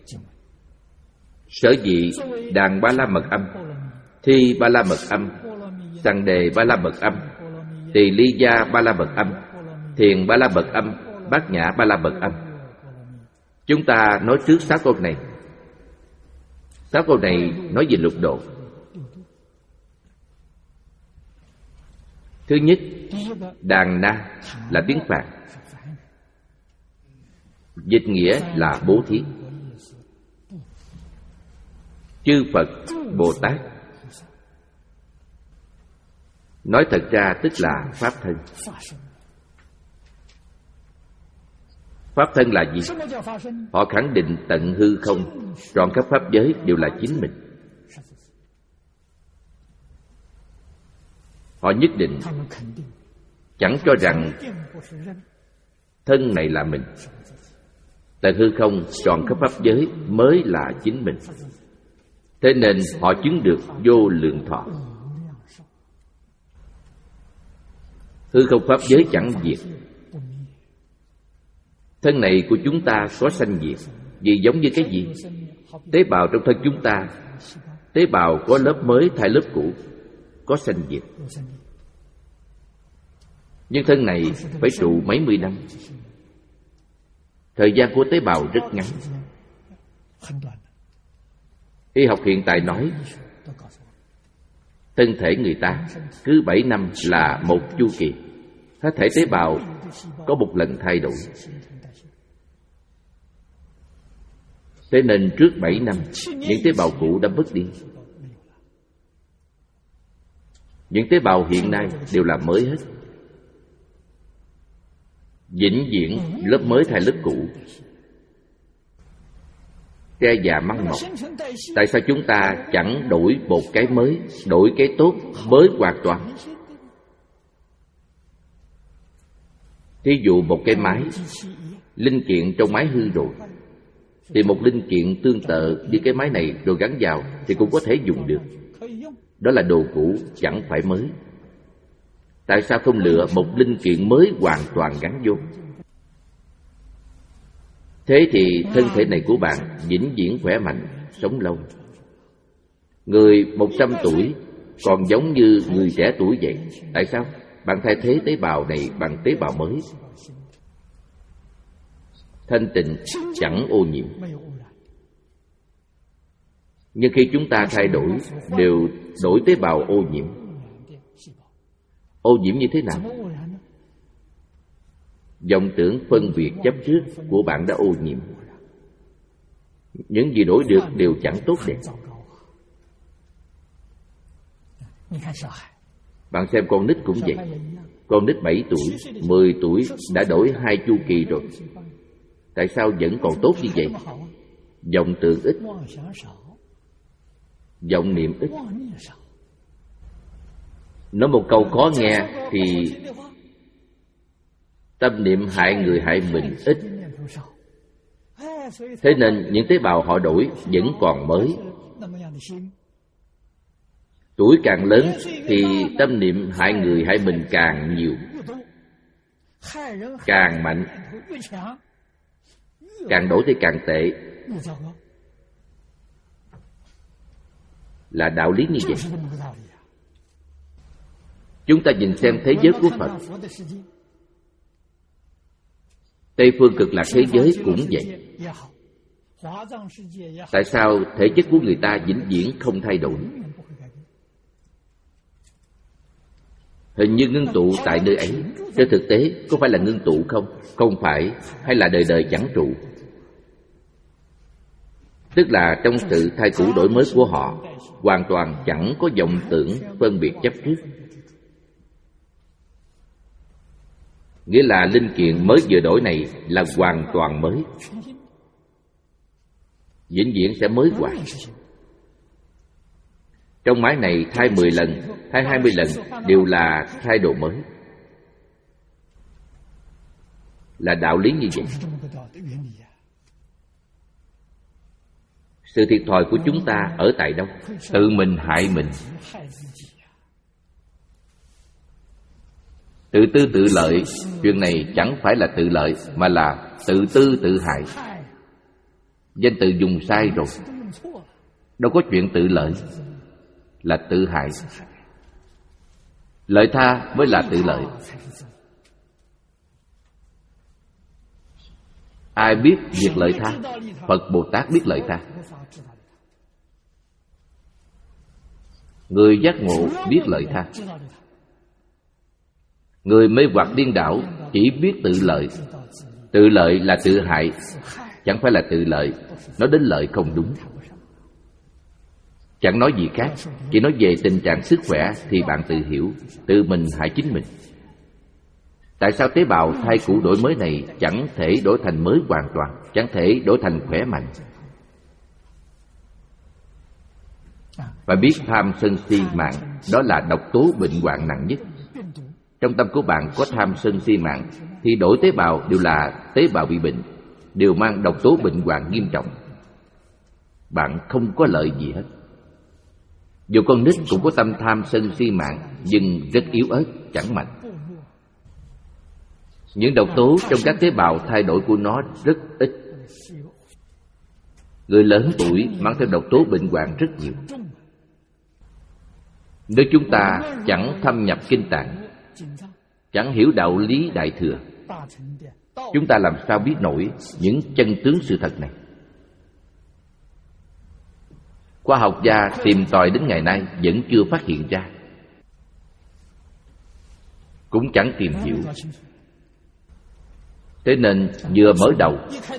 Sở dĩ đàn ba la mật âm, thi ba la mật âm, sằng đề ba la mật âm, tỳ ly gia ba la mật âm, thiền ba la mật âm, bát nhã ba la mật âm. Chúng ta nói trước sáu câu này. Sáu câu này nói về lục độ. Thứ nhất, đàn na là tiếng Phạn, dịch nghĩa là bố thí. Chư Phật, Bồ Tát, nói thật ra tức là Pháp thân. Pháp thân là gì? Họ khẳng định tận hư không, trọn các pháp giới đều là chính mình. Họ nhất định chẳng cho rằng thân này là mình. Tận hư không, trọn các pháp giới mới là chính mình. Thế nên họ chứng được vô lượng thọ. Hư không pháp giới chẳng diệt. Thân này của chúng ta có sanh diệt. Vì giống như cái gì? Tế bào trong thân chúng ta, tế bào có lớp mới thay lớp cũ, có sanh diệt. Nhưng thân này phải trụ mấy mươi năm. Thời gian của tế bào rất ngắn. Y học hiện tại nói thân thể người ta cứ bảy năm là một chu kỳ. Hết thể tế bào có một lần thay đổi. Thế nên trước bảy năm, những tế bào cũ đã mất đi. Những tế bào hiện nay đều là mới hết. Vĩnh viễn lớp mới thay lớp cũ. Tre già măng mọc. Tại sao chúng ta chẳng đổi một cái mới, đổi cái tốt mới hoàn toàn? Thí dụ một cái máy, linh kiện trong máy hư rồi, thì một linh kiện tương tự với cái máy này rồi gắn vào thì cũng có thể dùng được. Đó là đồ cũ, chẳng phải mới. Tại sao không lựa một linh kiện mới hoàn toàn gắn vô? Thế thì thân thể này của bạn vĩnh viễn khỏe mạnh, sống lâu. Người một trăm tuổi còn giống như người trẻ tuổi vậy. Tại sao? Bạn thay thế tế bào này bằng tế bào mới, thanh tịnh, chẳng ô nhiễm. Nhưng khi chúng ta thay đổi, đều đổi tế bào ô nhiễm. Ô nhiễm như thế nào? Vọng tưởng phân biệt chấp trước của bạn đã ô nhiễm. Những gì đổi được đều chẳng tốt đẹp. Bạn xem con nít cũng vậy. Con nít bảy tuổi, mười tuổi đã đổi hai chu kỳ rồi. Tại sao vẫn còn tốt như vậy? Vọng tưởng ít, vọng niệm ít. Nói một câu khó nghe thì tâm niệm hại người hại mình ít. Thế nên những tế bào họ đổi vẫn còn mới. Tuổi càng lớn thì tâm niệm hại người hại mình càng nhiều, càng mạnh. Càng đổi thì càng tệ. Là đạo lý như vậy. Chúng ta nhìn xem thế giới của Phật. Tây phương cực lạc thế giới cũng vậy. Tại sao thể chất của người ta vĩnh viễn không thay đổi? Hình như ngưng tụ tại nơi ấy. Trên thực tế có phải là ngưng tụ không? Không phải. Hay là đời đời chẳng trụ? Tức là trong sự thay cũ đổi mới của họ, hoàn toàn chẳng có vọng tưởng phân biệt chấp trước. Nghĩa là linh kiện mới vừa đổi này là hoàn toàn mới, vĩnh viễn sẽ mới hoài. Trong máy này thay mười lần, thay hai mươi lần đều là thay đồ mới. Là đạo lý như vậy. Sự thiệt thòi của chúng ta ở tại đâu? Tự mình hại mình. Tự tư tự lợi, chuyện này chẳng phải là tự lợi mà là tự tư tự hại. Danh từ dùng sai rồi. Đâu có chuyện tự lợi, là tự hại. Lợi tha mới là tự lợi. Ai biết việc lợi tha? Phật Bồ Tát biết lợi tha. Người giác ngộ biết lợi tha. Người mê hoặc điên đảo chỉ biết tự lợi. Tự lợi là tự hại, chẳng phải là tự lợi. Nói đến lợi không đúng. Chẳng nói gì khác, chỉ nói về tình trạng sức khỏe thì bạn tự hiểu, tự mình hại chính mình. Tại sao tế bào thai cũ đổi mới này chẳng thể đổi thành mới hoàn toàn, chẳng thể đổi thành khỏe mạnh? Phải biết tham sân si mạng, đó là độc tố bệnh hoạn nặng nhất. Trong tâm của bạn có tham sân si mạng thì đổi tế bào đều là tế bào bị bệnh, đều mang độc tố bệnh hoạn nghiêm trọng. Bạn không có lợi gì hết. Dù con nít cũng có tâm tham sân si mạng, nhưng rất yếu ớt, chẳng mạnh. Những độc tố trong các tế bào thay đổi của nó rất ít. Người lớn tuổi mang theo độc tố bệnh hoạn rất nhiều. Nếu chúng ta chẳng thâm nhập kinh tạng, chẳng hiểu đạo lý đại thừa, chúng ta làm sao biết nổi những chân tướng sự thật này? Khoa học gia tìm tòi đến ngày nay vẫn chưa phát hiện ra, cũng chẳng tìm hiểu. Thế nên vừa mở đầu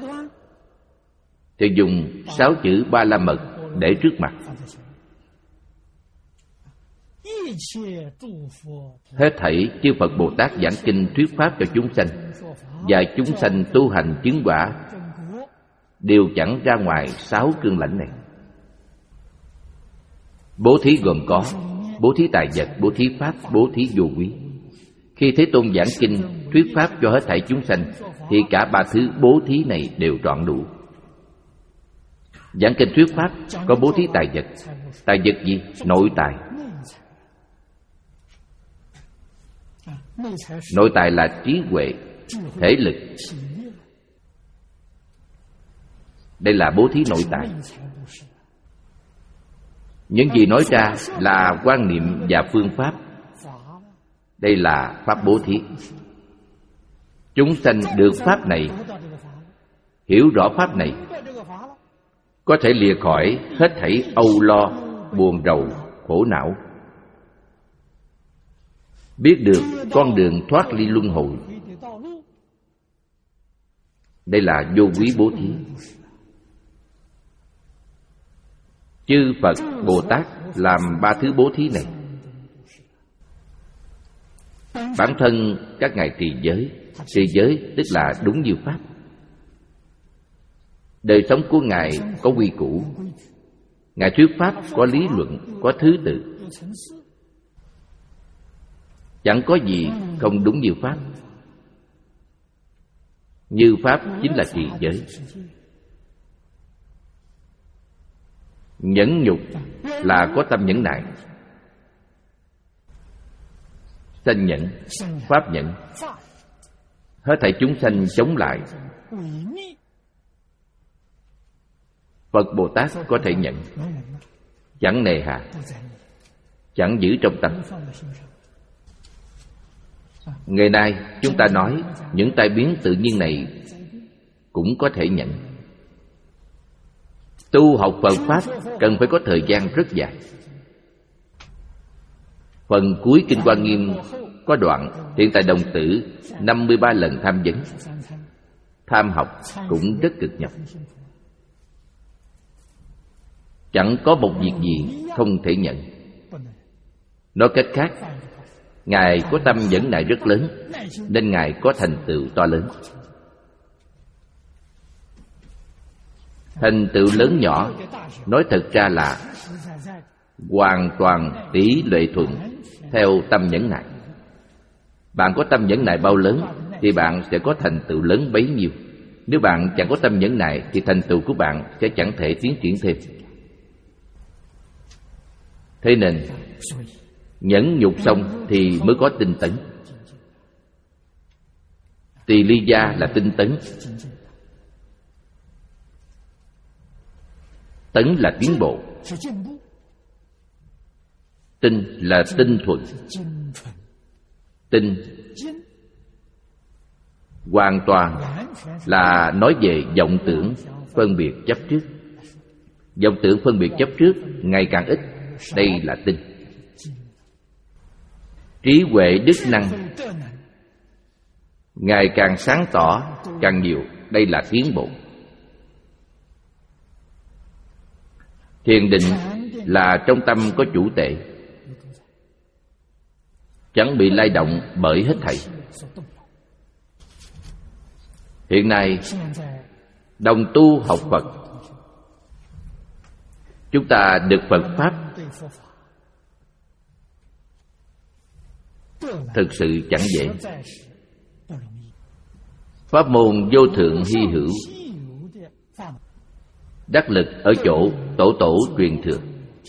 thì dùng sáu chữ Ba La Mật để trước mặt. Hết thảy chư Phật Bồ Tát giảng kinh thuyết pháp cho chúng sanh, và chúng sanh tu hành chứng quả đều chẳng ra ngoài sáu cương lãnh này. Bố thí gồm có bố thí tài vật, bố thí pháp, bố thí vô quý. Khi Thế Tôn giảng kinh thuyết pháp cho hết thảy chúng sanh thì cả ba thứ bố thí này đều trọn đủ. Giảng kinh thuyết pháp có bố thí tài vật. Tài vật gì? Nội tài. Nội tài là trí huệ, thể lực. Đây là bố thí nội tài. Những gì nói ra là quan niệm và phương pháp. Đây là pháp bố thí. Chúng sanh được pháp này, hiểu rõ pháp này, có thể lìa khỏi hết thảy âu lo, buồn rầu, khổ não, biết được con đường thoát ly luân hồi. Đây là vô quý bố thí. Chư Phật Bồ Tát làm ba thứ bố thí này. Bản thân các ngài trì giới. Trì giới tức là đúng như pháp. Đời sống của ngài có quy củ. Ngài thuyết pháp có lý luận, có thứ tự. Chẳng có gì không đúng như pháp. Như pháp chính là trì giới. Nhẫn nhục là có tâm nhẫn nại. Sanh nhẫn, pháp nhẫn. Hết thảy chúng sanh chống lại. Phật Bồ Tát có thể nhận, chẳng nề hà, chẳng giữ trong tâm. Ngày nay chúng ta nói những tai biến tự nhiên này cũng có thể nhận. Tu học Phật Pháp cần phải có thời gian rất dài. Phần cuối Kinh Hoa Nghiêm có đoạn Thiện Tài Đồng Tử năm mươi ba lần tham vấn. Tham học cũng rất cực nhọc. Chẳng có một việc gì không thể nhận. Nói cách khác, Ngài có tâm nhẫn nại rất lớn, nên Ngài có thành tựu to lớn. Thành tựu lớn nhỏ nói thật ra là hoàn toàn tỷ lệ thuận theo tâm nhẫn nại. Bạn có tâm nhẫn nại bao lớn thì bạn sẽ có thành tựu lớn bấy nhiêu. Nếu bạn chẳng có tâm nhẫn nại thì thành tựu của bạn sẽ chẳng thể tiến triển thêm. Thế nên nhẫn nhục xong thì mới có tinh tấn. Tỳ ly gia là tinh tấn. Tấn là tiến bộ. Tinh là tinh thuần. Tinh hoàn toàn là nói về vọng tưởng phân biệt chấp trước. Vọng tưởng phân biệt chấp trước ngày càng ít. Đây là tinh. Trí huệ đức năng ngày càng sáng tỏ, càng nhiều. Đây là tiến bộ. Thiền định là trong tâm có chủ tệ, chẳng bị lay động bởi hết thảy. Hiện nay đồng tu học Phật, chúng ta được Phật Pháp thực sự chẳng dễ. Pháp môn vô thượng hy hữu, đắc lực ở chỗ tổ tổ truyền thừa.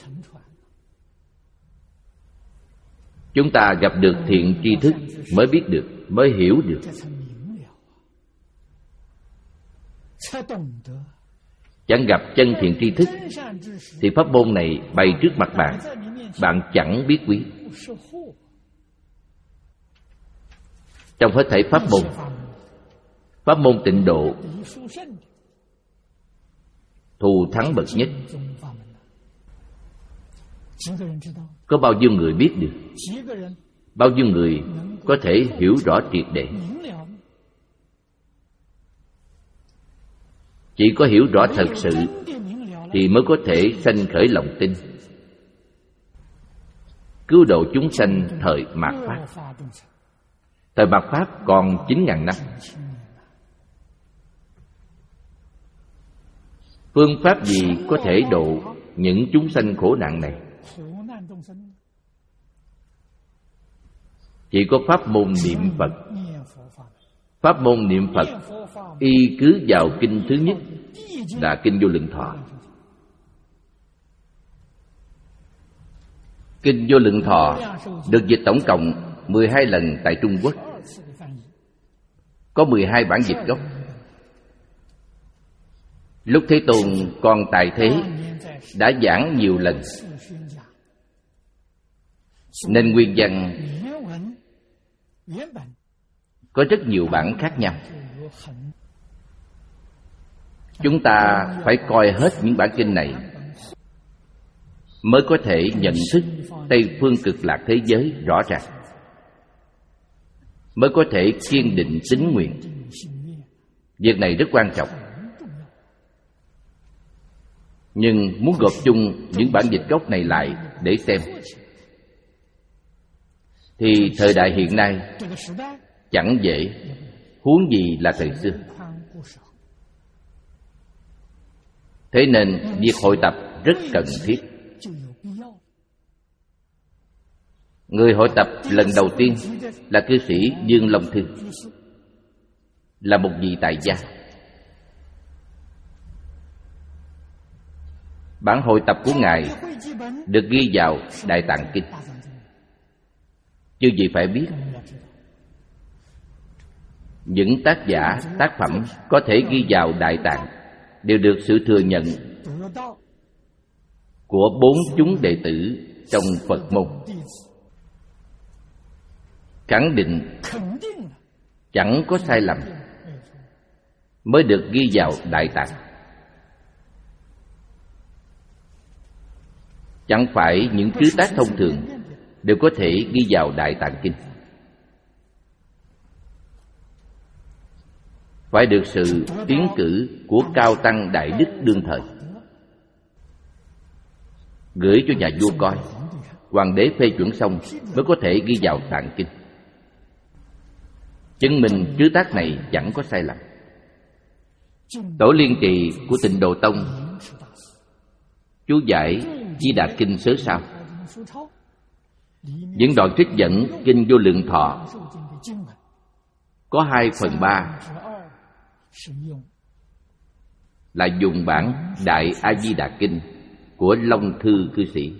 Chúng ta gặp được thiện tri thức mới biết được, mới hiểu được. Chẳng gặp chân thiện tri thức thì pháp môn này bày trước mặt bạn, bạn chẳng biết quý. Trong hết thảy pháp môn, pháp môn tịnh độ thù thắng bậc nhất. Có bao nhiêu người biết được? Bao nhiêu người có thể hiểu rõ triệt để? Chỉ có hiểu rõ thật sự thì mới có thể sanh khởi lòng tin, cứu độ chúng sanh thời mạt Pháp. Thời mạt Pháp còn chín ngàn năm. Phương pháp gì có thể độ những chúng sanh khổ nạn này? Chỉ có pháp môn niệm Phật. Pháp môn niệm Phật y cứ vào kinh thứ nhất là kinh Vô Lượng Thọ. Kinh Vô Lượng Thọ được dịch tổng cộng mười hai lần tại Trung Quốc. Có mười hai bản dịch gốc. Lúc Thế Tôn còn tại thế đã giảng nhiều lần, nên nguyên văn có rất nhiều bản khác nhau. Chúng ta phải coi hết những bản kinh này mới có thể nhận thức Tây Phương Cực Lạc thế giới rõ ràng, mới có thể kiên định tín nguyện. Việc này rất quan trọng. Nhưng muốn gộp chung những bản dịch gốc này lại để xem thì thời đại hiện nay chẳng dễ, huống gì là thời xưa. Thế nên việc hội tập rất cần thiết. Người hội tập lần đầu tiên là cư sĩ Dương Long Thư, là một vị tại gia. Bản hội tập của Ngài được ghi vào Đại Tạng Kinh. Chứ gì phải biết, những tác giả, tác phẩm có thể ghi vào Đại Tạng đều được sự thừa nhận của bốn chúng đệ tử trong Phật môn. Khẳng định chẳng có sai lầm mới được ghi vào Đại Tạng. Chẳng phải những chữ tác thông thường đều có thể ghi vào Đại Tạng Kinh. Phải được sự tiến cử của cao tăng đại đức đương thời, gửi cho nhà vua coi, hoàng đế phê chuẩn xong mới có thể ghi vào tạng kinh, chứng minh trứ tác này chẳng có sai lầm. Tổ Liên Trì của Tịnh Độ Tông chú giải Di Đà Kinh sớ sao, những đoạn trích dẫn Kinh Vô Lượng Thọ có hai phần ba là dùng bản Đại A Di Đà Kinh của Long Thư cư sĩ,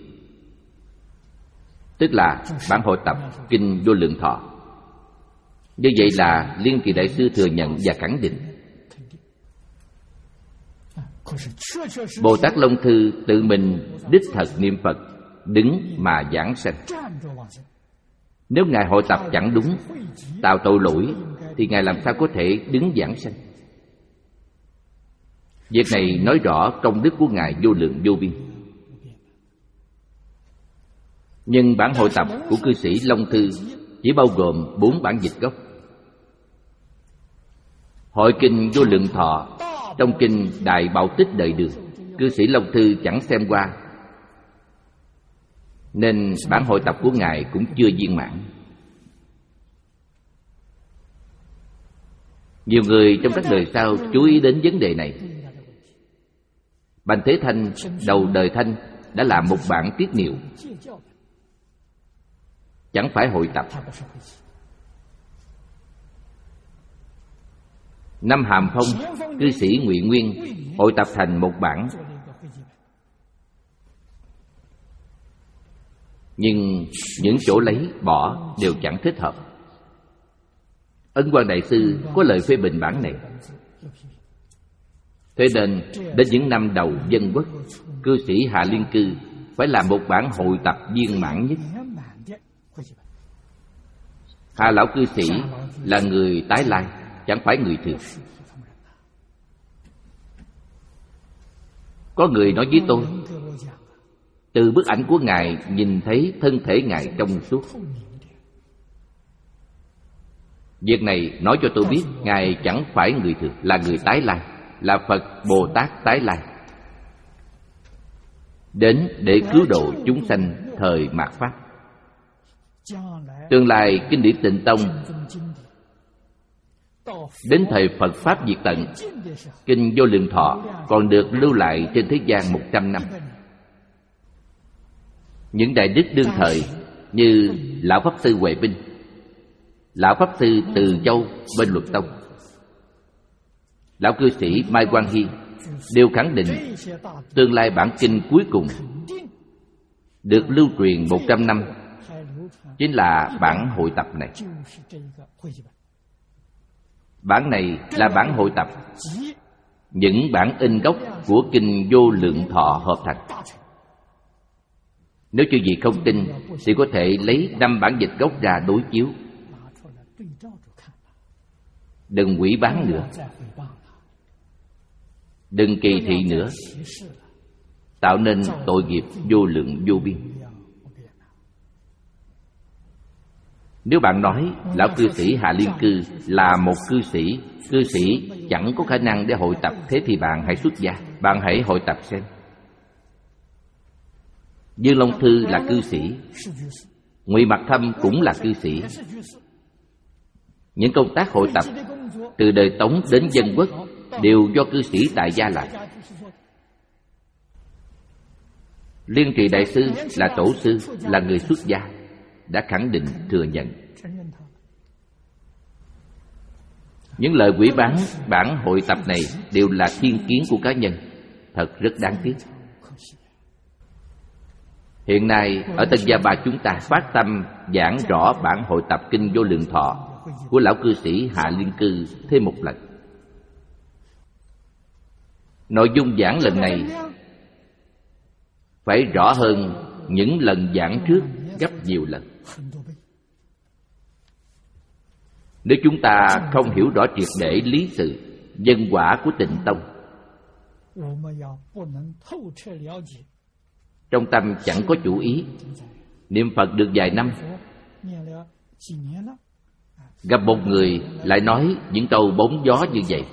tức là bản hội tập Kinh Vô Lượng Thọ. Như vậy là Liên Trì Đại Sư thừa nhận và khẳng định Bồ Tát Long Thư tự mình đích thật niệm Phật, đứng mà giảng sanh. Nếu Ngài hội tập chẳng đúng, tạo tội lỗi, thì Ngài làm sao có thể đứng giảng sanh? Việc này nói rõ công đức của Ngài vô lượng vô biên. Nhưng bản hội tập của cư sĩ Long Thư chỉ bao gồm bốn bản dịch gốc. Hội Kinh Vô Lượng Thọ trong Kinh Đại Bảo Tích Đời Đường, cư sĩ Long Thư chẳng xem qua, nên bản hội tập của Ngài cũng chưa viên mãn. Nhiều người trong các đời sau chú ý đến vấn đề này. Bành Thế Thanh đầu đời Thanh đã làm một bản tiết niệu, chẳng phải hội tập. Năm Hàm Phong, cư sĩ Ngụy Nguyên hội tập thành một bản, nhưng những chỗ lấy bỏ đều chẳng thích hợp. Ấn Quang Đại Sư có lời phê bình bản này. Thế nên đến những năm đầu dân quốc, cư sĩ Hạ Liên Cư phải làm một bản hội tập viên mãn nhất. Hạ lão cư sĩ là người tái lai, chẳng phải người thường. Có người nói với tôi, từ bức ảnh của Ngài nhìn thấy thân thể Ngài trong suốt. Việc này nói cho tôi biết Ngài chẳng phải người thường, là người tái lai, là Phật Bồ Tát tái lai, đến để cứu độ chúng sanh thời mạt Pháp. Tương lai kinh điển Tịnh Tông đến thời Phật Pháp diệt tận, Kinh Vô Lượng Thọ còn được lưu lại trên thế gian một trăm năm. Những đại đức đương thời như Lão Pháp Sư Huệ Binh, Lão Pháp Sư Từ Châu bên Luật Tông, Lão cư sĩ Mai Quang Hy đều khẳng định tương lai bản kinh cuối cùng được lưu truyền một trăm năm chính là bản hội tập này. Bản này là bản hội tập, những bản in gốc của Kinh Vô Lượng Thọ hợp thành. Nếu chư vị không tin thì có thể lấy năm bản dịch gốc ra đối chiếu. Đừng hủy bán nữa, đừng kỳ thị nữa, tạo nên tội nghiệp vô lượng vô biên. Nếu bạn nói lão cư sĩ Hạ Liên Cư là một cư sĩ, cư sĩ chẳng có khả năng để hội tập, thế thì bạn hãy xuất gia, bạn hãy hội tập xem. Dương Long Thư là cư sĩ, Ngụy Mặc Thâm cũng là cư sĩ. Những công tác hội tập từ đời Tống đến dân quốc đều do cư sĩ tại gia làm. Liên Trì Đại Sư là tổ sư, là người xuất gia, đã khẳng định thừa nhận. Những lời quỷ bán bản hội tập này đều là thiên kiến của cá nhân, thật rất đáng tiếc. Hiện nay ở Tân Gia Ba chúng ta phát tâm giảng rõ bản hội tập Kinh Vô Lượng Thọ của lão cư sĩ Hạ Liên Cư thêm một lần. Nội dung giảng lần này phải rõ hơn những lần giảng trước gấp nhiều lần. Nếu chúng ta không hiểu rõ triệt để lý sự nhân quả của Tịnh Tông, trong tâm chẳng có chủ ý, niệm Phật được vài năm, gặp một người lại nói những câu bóng gió như vậy.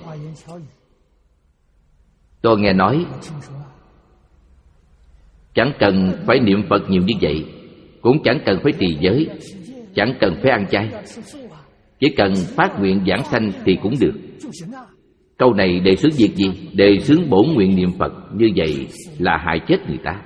Tôi nghe nói chẳng cần phải niệm Phật nhiều như vậy, cũng chẳng cần phải trì giới, chẳng cần phải ăn chay, chỉ cần phát nguyện giảng sanh thì cũng được. Câu này đề xướng việc gì? Đề xướng bổn nguyện niệm Phật. Như vậy là hại chết người ta.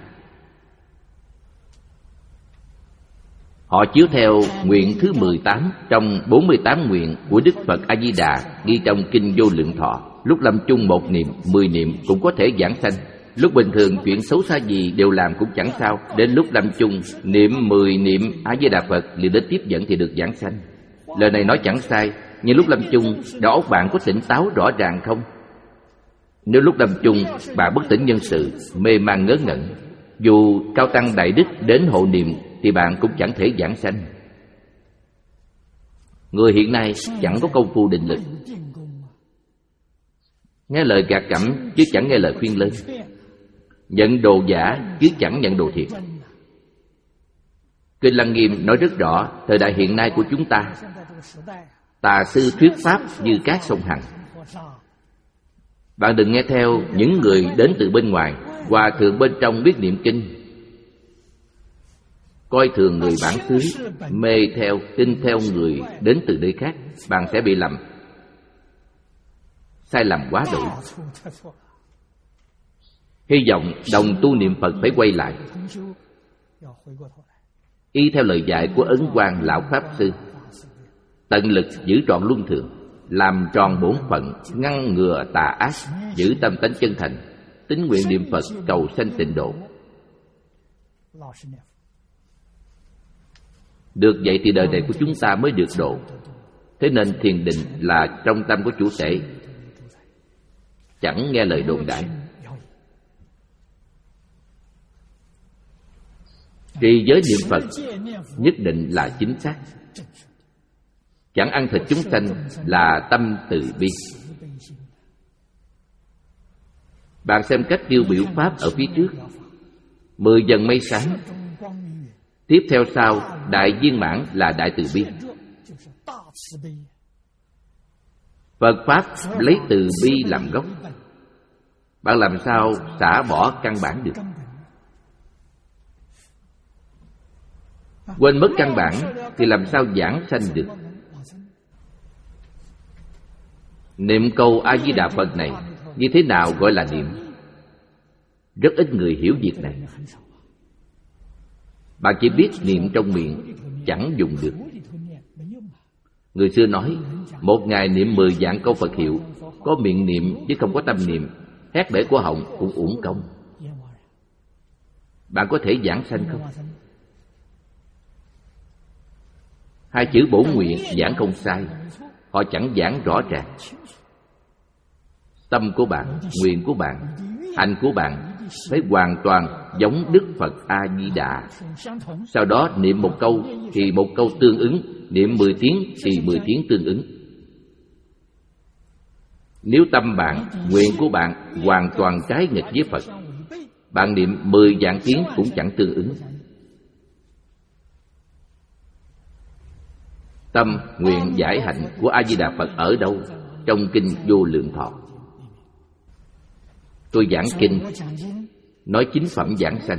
Họ chiếu theo nguyện thứ mười tám trong bốn mươi tám nguyện của Đức Phật A-di-đà ghi trong Kinh Vô Lượng Thọ. Lúc lâm chung một niệm, mười niệm cũng có thể giảng sanh. Lúc bình thường chuyện xấu xa gì đều làm cũng chẳng sao. Đến lúc lâm chung, niệm mười niệm A-di-đà Phật liền đến tiếp dẫn thì được giảng sanh. Lời này nói chẳng sai, nhưng lúc lâm chung, đầu óc bạn có tỉnh táo rõ ràng không? Nếu lúc lâm chung bạn bất tỉnh nhân sự, mê man ngớ ngẩn, dù cao tăng đại đức đến hộ niệm thì bạn cũng chẳng thể giảng sanh. Người hiện nay chẳng có công phu định lực, nghe lời gạt gẫm chứ chẳng nghe lời khuyên lên, nhận đồ giả chứ chẳng nhận đồ thiệt. Kinh Lăng Nghiêm nói rất rõ, thời đại hiện nay của chúng ta, tà sư thuyết pháp như cát sông Hằng. Bạn đừng nghe theo những người đến từ bên ngoài. Hòa thượng bên trong biết niệm kinh, coi thường người bản xứ, mê theo, tin theo người đến từ nơi khác, bạn sẽ bị lầm. Sai lầm quá đủ. Hy vọng đồng tu niệm Phật phải quay lại, y theo lời dạy của Ấn Quang Lão Pháp Sư, tận lực giữ trọn luân thường, làm tròn bổn phận, ngăn ngừa tà ác, giữ tâm tánh chân thành, tín nguyện niệm Phật cầu sanh tịnh độ. Được vậy thì đời này của chúng ta mới được độ. Thế nên thiền định là trong tâm của chủ thể, chẳng nghe lời đồn đại. Trì giới niệm Phật nhất định là chính xác. Chẳng ăn thịt chúng sanh là tâm từ bi. Bạn xem cách tiêu biểu pháp ở phía trước: mười dần mây sáng. Tiếp theo sau đại viên mãn là đại từ bi. Phật pháp lấy từ bi làm gốc. Bạn làm sao xả bỏ căn bản được? Quên mất căn bản thì làm sao giảng sanh được? Niệm câu A-di-đà Phật này như thế nào gọi là niệm? Rất ít người hiểu việc này. Bạn chỉ biết niệm trong miệng, chẳng dùng được. Người xưa nói, một ngày niệm mười vạn câu Phật hiệu, có miệng niệm chứ không có tâm niệm, hét bể cổ họng cũng uổng công. Bạn có thể giảng sanh không? Hai chữ bổn nguyện giảng không sai, họ chẳng giảng rõ ràng. Tâm của bạn, nguyện của bạn, hành của bạn phải hoàn toàn giống Đức Phật A-di-đà. Sau đó niệm một câu thì một câu tương ứng, niệm mười tiếng thì mười tiếng tương ứng. Nếu tâm bạn, nguyện của bạn hoàn toàn trái nghịch với Phật, bạn niệm mười vạn tiếng cũng chẳng tương ứng. Tâm, nguyện, giải hạnh của A-di-đà Phật ở đâu? Trong Kinh Vô Lượng Thọ. Tôi giảng kinh, nói chính phẩm giảng sanh.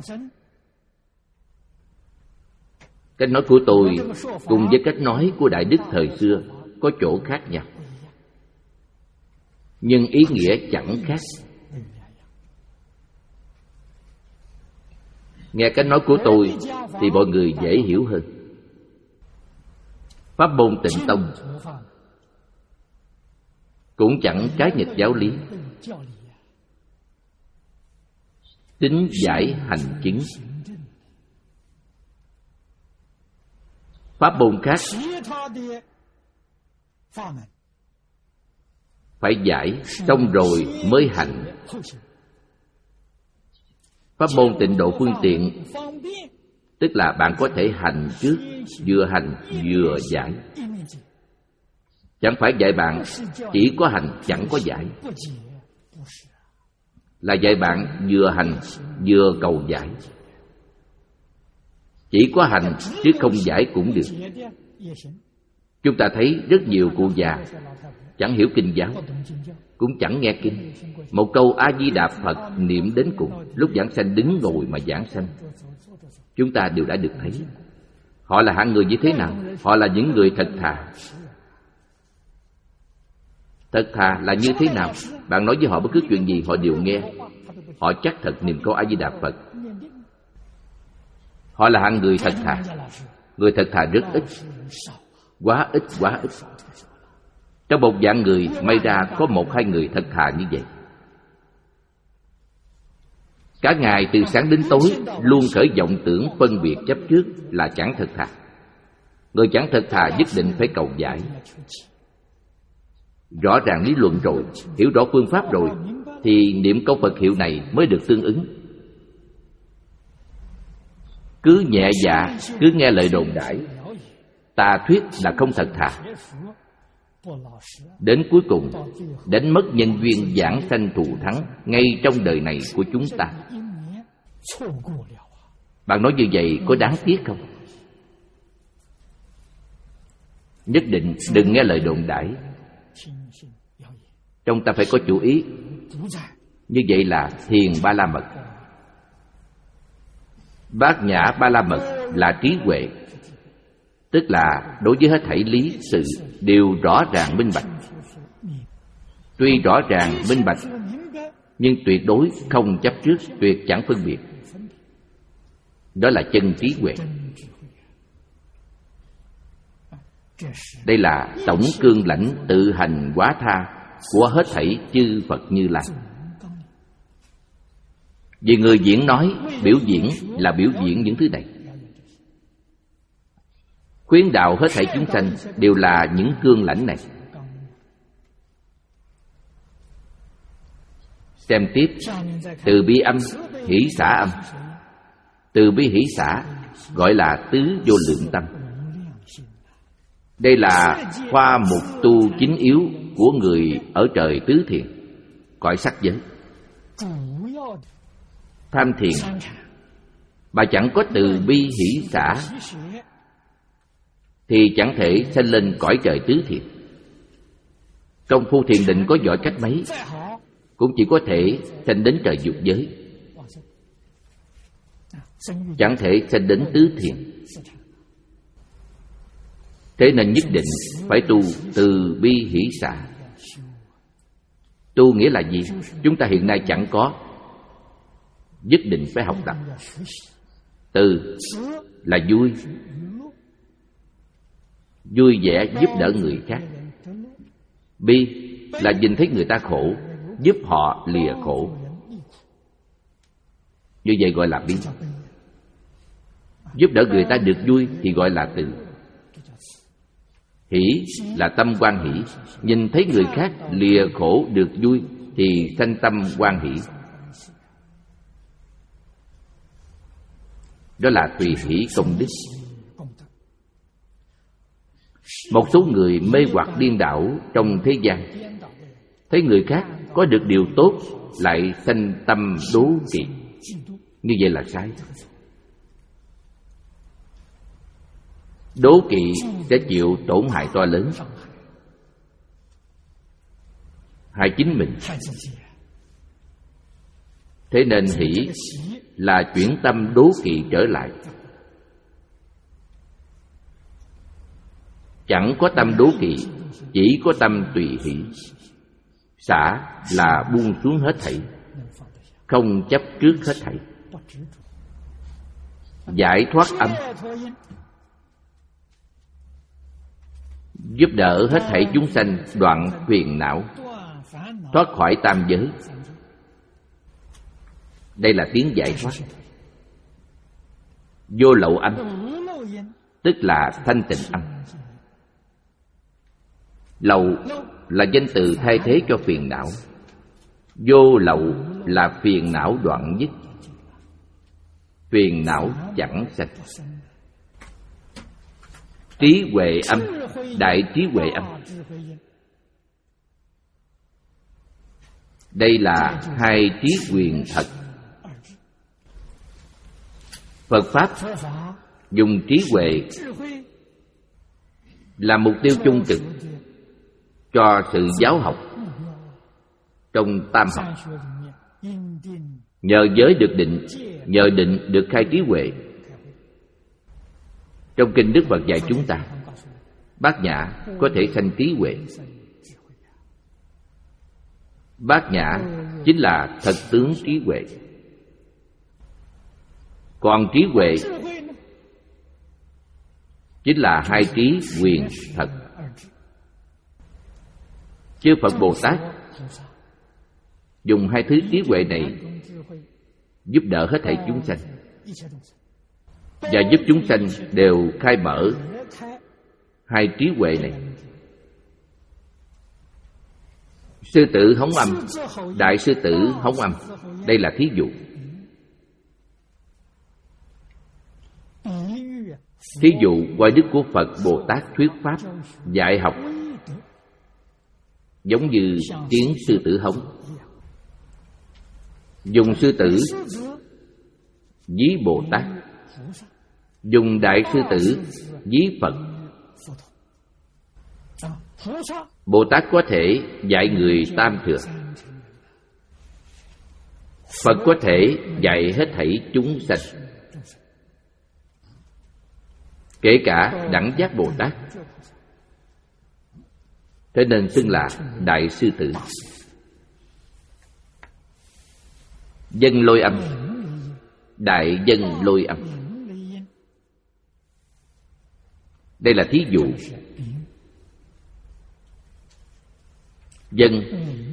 Cách nói của tôi cùng với cách nói của Đại Đức thời xưa có chỗ khác nhau, nhưng ý nghĩa chẳng khác. Nghe cách nói của tôi thì mọi người dễ hiểu hơn. Pháp môn Tịnh Tông cũng chẳng trái nghịch giáo lý. Tính giải hành chứng. Pháp môn khác phải giải xong rồi mới hành. Pháp môn Tịnh Độ phương tiện, tức là bạn có thể hành trước, vừa hành vừa giải. Chẳng phải dạy bạn chỉ có hành chẳng có giải, là dạy bạn vừa hành vừa cầu giải. Chỉ có hành chứ không giải cũng được. Chúng ta thấy rất nhiều cụ già chẳng hiểu kinh giáo, cũng chẳng nghe kinh. Một câu A-di-đà Phật niệm đến cùng, lúc giảng sanh đứng ngồi mà giảng sanh. Chúng ta đều đã được thấy. Họ là hạng người như thế nào? Họ là những người thật thà. Thật thà là như thế nào? Bạn nói với họ bất cứ chuyện gì họ đều nghe. Họ chắc thật niệm câu A-di-đà Phật. Họ là hạng người thật thà. Người thật thà rất ít, quá ít, quá ít. Trong một vạn người, may ra có một hai người thật thà như vậy. Cả ngày từ sáng đến tối luôn khởi vọng tưởng phân biệt chấp trước là chẳng thật thà. Người chẳng thật thà nhất định phải cầu giải. Rõ ràng lý luận rồi, hiểu rõ phương pháp rồi, thì niệm câu Phật hiệu này mới được tương ứng. Cứ nhẹ dạ, cứ nghe lời đồn đãi, tà thuyết là không thật thà. Đến cuối cùng đánh mất nhân duyên giảng sanh thù thắng ngay trong đời này của chúng ta. Bạn nói như vậy có đáng tiếc không? Nhất định đừng nghe lời đồn đãi. Trong ta phải có chủ ý. Như vậy là thiền ba la mật. Bát nhã ba la mật là trí huệ, tức là đối với hết thảy lý sự đều rõ ràng minh bạch. Tuy rõ ràng minh bạch, nhưng tuyệt đối không chấp trước, tuyệt chẳng phân biệt. Đó là chân trí huệ. Đây là tổng cương lãnh tự hành hóa tha của hết thảy chư Phật Như Lai. Vì người diễn nói, biểu diễn là biểu diễn những thứ này. Khuyến đạo hết thảy chúng sanh đều là những cương lãnh này. Xem tiếp, từ bi âm, hỷ xả âm. Từ bi hỷ xả gọi là tứ vô lượng tâm. Đây là khoa mục tu chính yếu của người ở trời tứ thiền, cõi sắc giới. Tham thiền mà chẳng có từ bi hỷ xả thì chẳng thể sanh lên cõi trời tứ thiền. Công phu thiền định có giỏi cách mấy cũng chỉ có thể sanh đến trời dục giới, chẳng thể sanh đến tứ thiền. Thế nên nhất định phải tu từ bi hỷ xả. Tu nghĩa là gì? Chúng ta hiện nay chẳng có, nhất định phải học tập. Từ là vui, vui vẻ giúp đỡ người khác. Bi là nhìn thấy người ta khổ, giúp họ lìa khổ. Như vậy gọi là bi. Giúp đỡ người ta được vui thì gọi là từ. Hỷ là tâm hoan hỷ, nhìn thấy người khác lìa khổ được vui thì sanh tâm hoan hỷ. Đó là tùy hỷ công đức. Một số người mê hoặc điên đảo trong thế gian, thấy người khác có được điều tốt lại sanh tâm đố kỵ. Như vậy là sai. Đố kỵ sẽ chịu tổn hại to lớn, hại chính mình. Thế nên hỷ là chuyển tâm đố kỵ trở lại. Chẳng có tâm đố kỵ, chỉ có tâm tùy hỷ. Xả là buông xuống hết thảy, không chấp trước hết thảy. Giải thoát âm, giúp đỡ hết thảy chúng sanh đoạn phiền não, thoát khỏi tam giới. Đây là tiếng giải thoát. Vô lậu âm tức là thanh tịnh âm. Lậu là danh từ thay thế cho phiền não. Vô lậu là phiền não đoạn dứt, phiền não chẳng sanh. Trí huệ âm, đại trí huệ âm. Đây là hai trí quyền thật. Phật Pháp dùng trí huệ là mục tiêu chung cực cho sự giáo học trong tam học. Nhờ giới được định, nhờ định được khai trí huệ. Trong kinh Đức Phật dạy chúng ta, Bát Nhã có thể sanh trí huệ. Bát Nhã chính là thật tướng trí huệ. Còn trí huệ chính là hai trí quyền thật. Chư Phật Bồ Tát dùng hai thứ trí huệ này giúp đỡ hết thảy chúng sanh, và giúp chúng sanh đều khai mở hai trí huệ này. Sư tử hống âm, đại sư tử hống âm, đây là thí dụ. Thí dụ oai đức của Phật Bồ Tát thuyết pháp, dạy học, giống như tiếng sư tử hống. Dùng sư tử ví Bồ Tát, dùng đại sư tử ví Phật. Bồ Tát có thể dạy người tam thừa, Phật có thể dạy hết thảy chúng sanh, kể cả đẳng giác Bồ Tát. Thế nên xưng là đại sư tử. Dân lôi âm, đại dân lôi âm, đây là thí dụ. Dân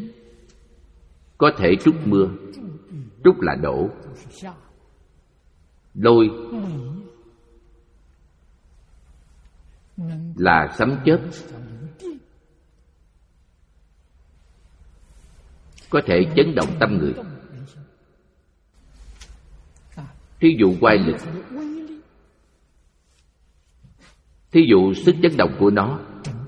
có thể trút mưa, trút là đổ. Lôi là sấm chớp, có thể chấn động tâm người. Thí dụ oai lực, thí dụ sức chấn động của nó.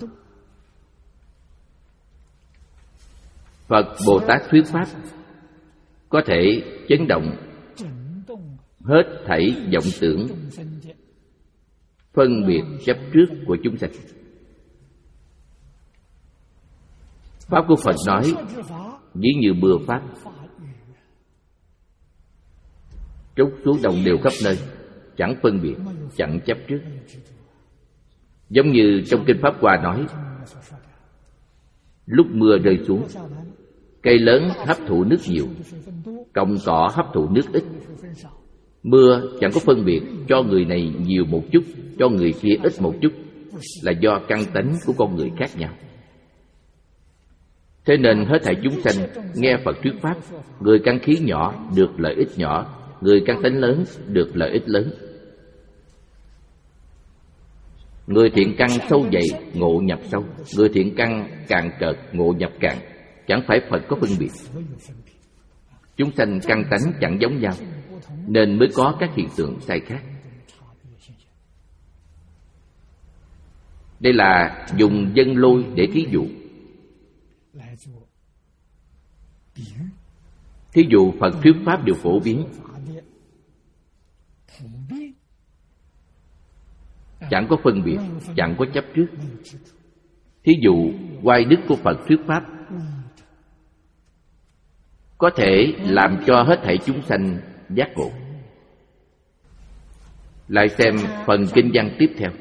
Phật Bồ Tát thuyết pháp có thể chấn động hết thảy vọng tưởng, phân biệt chấp trước của chúng sanh. Pháp của Phật nói ví như mưa pháp, trút xuống đồng đều khắp nơi, chẳng phân biệt, chẳng chấp trước. Giống như trong kinh Pháp Hoa nói, lúc mưa rơi xuống, cây lớn hấp thụ nước nhiều, cọng cỏ hấp thụ nước ít. Mưa chẳng có phân biệt cho người này nhiều một chút, cho người kia ít một chút, là do căn tánh của con người khác nhau. Thế nên hết thảy chúng sanh nghe Phật thuyết pháp, người căn khí nhỏ được lợi ích nhỏ, người căn tánh lớn được lợi ích lớn. Người thiện căn sâu dày ngộ nhập sâu, người thiện căn càng cợt ngộ nhập càng. Chẳng phải Phật có phân biệt. Chúng sanh căn tánh chẳng giống nhau, nên mới có các hiện tượng sai khác. Đây là dùng dân lôi để thí dụ. Thí dụ Phật thuyết pháp đều phổ biến, chẳng có phân biệt, chẳng có chấp trước. Thí dụ oai đức của Phật thuyết pháp có thể làm cho hết thảy chúng sanh giác ngộ. Lại xem phần kinh văn tiếp theo.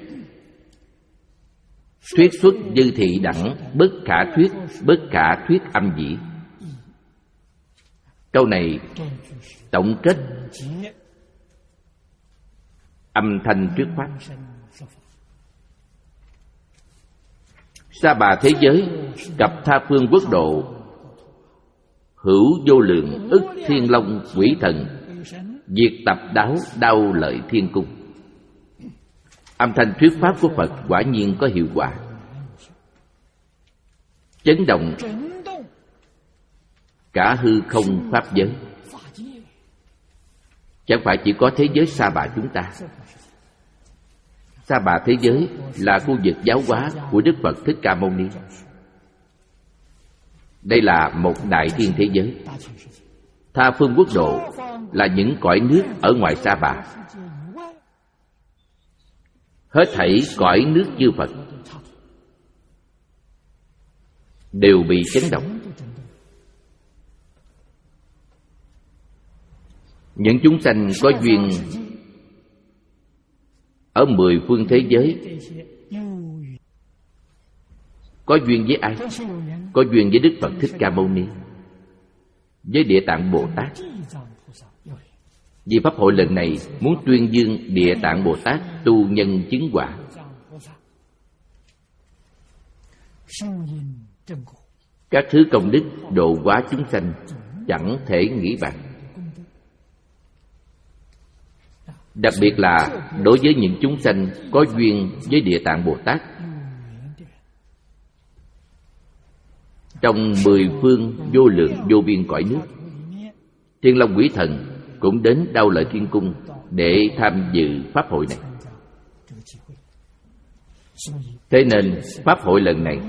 Thuyết xuất dư thị đẳng, bất khả thuyết, bất khả thuyết âm dĩ. Câu này tổng kết âm thanh thuyết pháp. Sa bà thế giới cập tha phương quốc độ, hữu vô lượng ức thiên long quỷ thần, diệt tập đáo đau lợi thiên cung. Âm thanh thuyết pháp của Phật quả nhiên có hiệu quả, chấn động cả hư không pháp giới. Chẳng phải chỉ có thế giới Sa Bà chúng ta. Sa Bà thế giới là khu vực giáo hóa của Đức Phật Thích Ca Mâu Ni. Đây là một đại thiên thế giới. Tha phương quốc độ là những cõi nước ở ngoài Sa Bà. Hết thảy cõi nước chư Phật đều bị chấn động. Những chúng sanh có duyên ở mười phương thế giới, có duyên với ai? Có duyên với Đức Phật Thích Ca Mâu Ni, với Địa Tạng Bồ Tát. Vì pháp hội lần này muốn tuyên dương Địa Tạng Bồ Tát tu nhân chứng quả, các thứ công đức độ hóa chúng sanh chẳng thể nghĩ bàn. Đặc biệt là đối với những chúng sanh có duyên với Địa Tạng Bồ Tát, trong mười phương vô lượng vô biên cõi nước, Thiên Long Quỷ Thần cũng đến Đao Lợi Thiên Cung để tham dự pháp hội này. Thế nên pháp hội lần này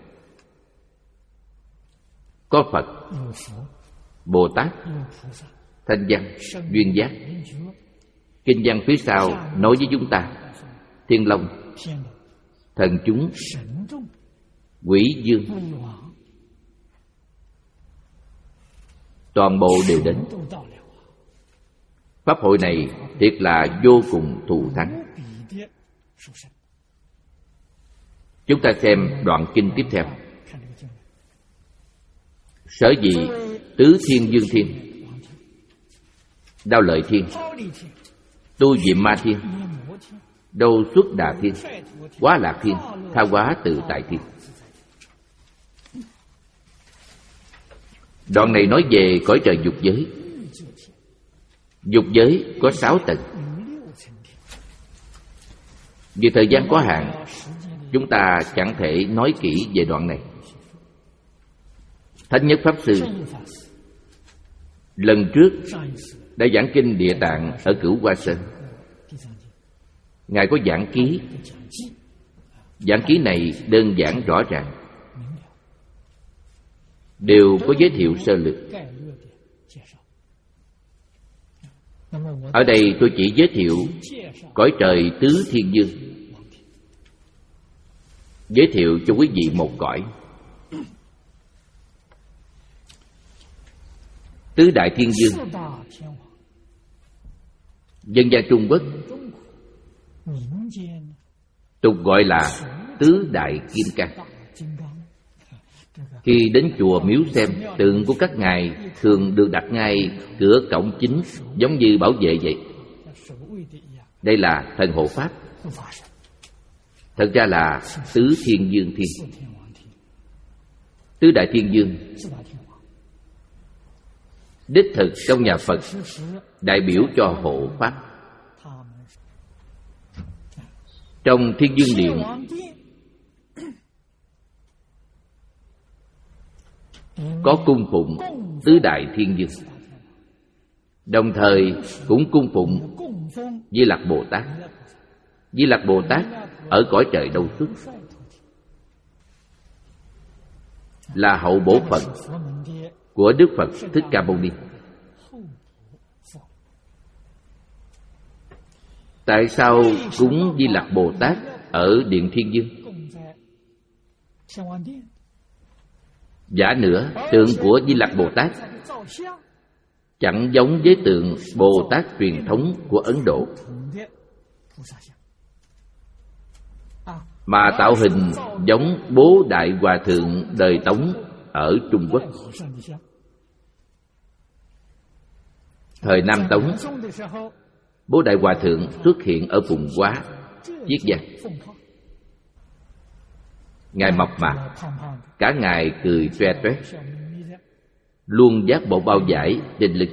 có Phật, Bồ Tát, Thanh Văn, Duyên Giác. Kinh văn phía sau nói với chúng ta Thiên Long, thần chúng, quỷ dương, toàn bộ đều đến. Pháp hội này thiệt là vô cùng thù thắng. Chúng ta xem đoạn kinh tiếp theo. Sở dĩ tứ thiên dương thiên, Đao Lợi Thiên, Tu Diệm Ma Thiên, Đâu Xuất Đà Thiên, Quá Lạc Thiên, Tha Hóa Tự Tại Thiên. Đoạn này nói về cõi trời dục giới. Dục giới có sáu tầng. Vì thời gian có hạn, chúng ta chẳng thể nói kỹ về đoạn này. Thánh Nhất Pháp Sư lần trước đã giảng kinh Địa Tạng ở Cửu Hoa Sơn. Ngài có giảng ký. Giảng ký này đơn giản rõ ràng, đều có giới thiệu sơ lược. Ở đây tôi chỉ giới thiệu cõi trời tứ thiên dương, giới thiệu cho quý vị một cõi. Tứ đại thiên dương, dân gian Trung Quốc tục gọi là tứ đại kim cang. Khi đến chùa miếu xem, tượng của các ngài thường được đặt ngay cửa cổng chính, giống như bảo vệ vậy. Đây là thần hộ pháp. Thật ra là tứ thiên dương thiên. Tứ đại thiên dương đích thực trong nhà Phật đại biểu cho hộ pháp. Trong Thiên Dương Điện có cung phụng tứ đại thiên dương, đồng thời cũng cung phụng Di Lặc Bồ Tát. Di Lặc Bồ Tát ở cõi trời Đâu Xuất, là hậu bổ phận của Đức Phật Thích Ca Mâu Ni. Tại sao cúng Di Lặc Bồ Tát ở Điện Thiên Dương? Giả nữa, tượng của Di Lặc Bồ Tát chẳng giống với tượng Bồ Tát truyền thống của Ấn Độ, mà tạo hình giống Bố Đại Hòa Thượng đời Tống ở Trung Quốc. Thời Nam Tống, Bố Đại Hòa Thượng xuất hiện ở Phùng Hóa, Chiết Giang. Ngài mập mạp, cả ngày cười toe toét, luôn vác bộ bao vải trên lưng.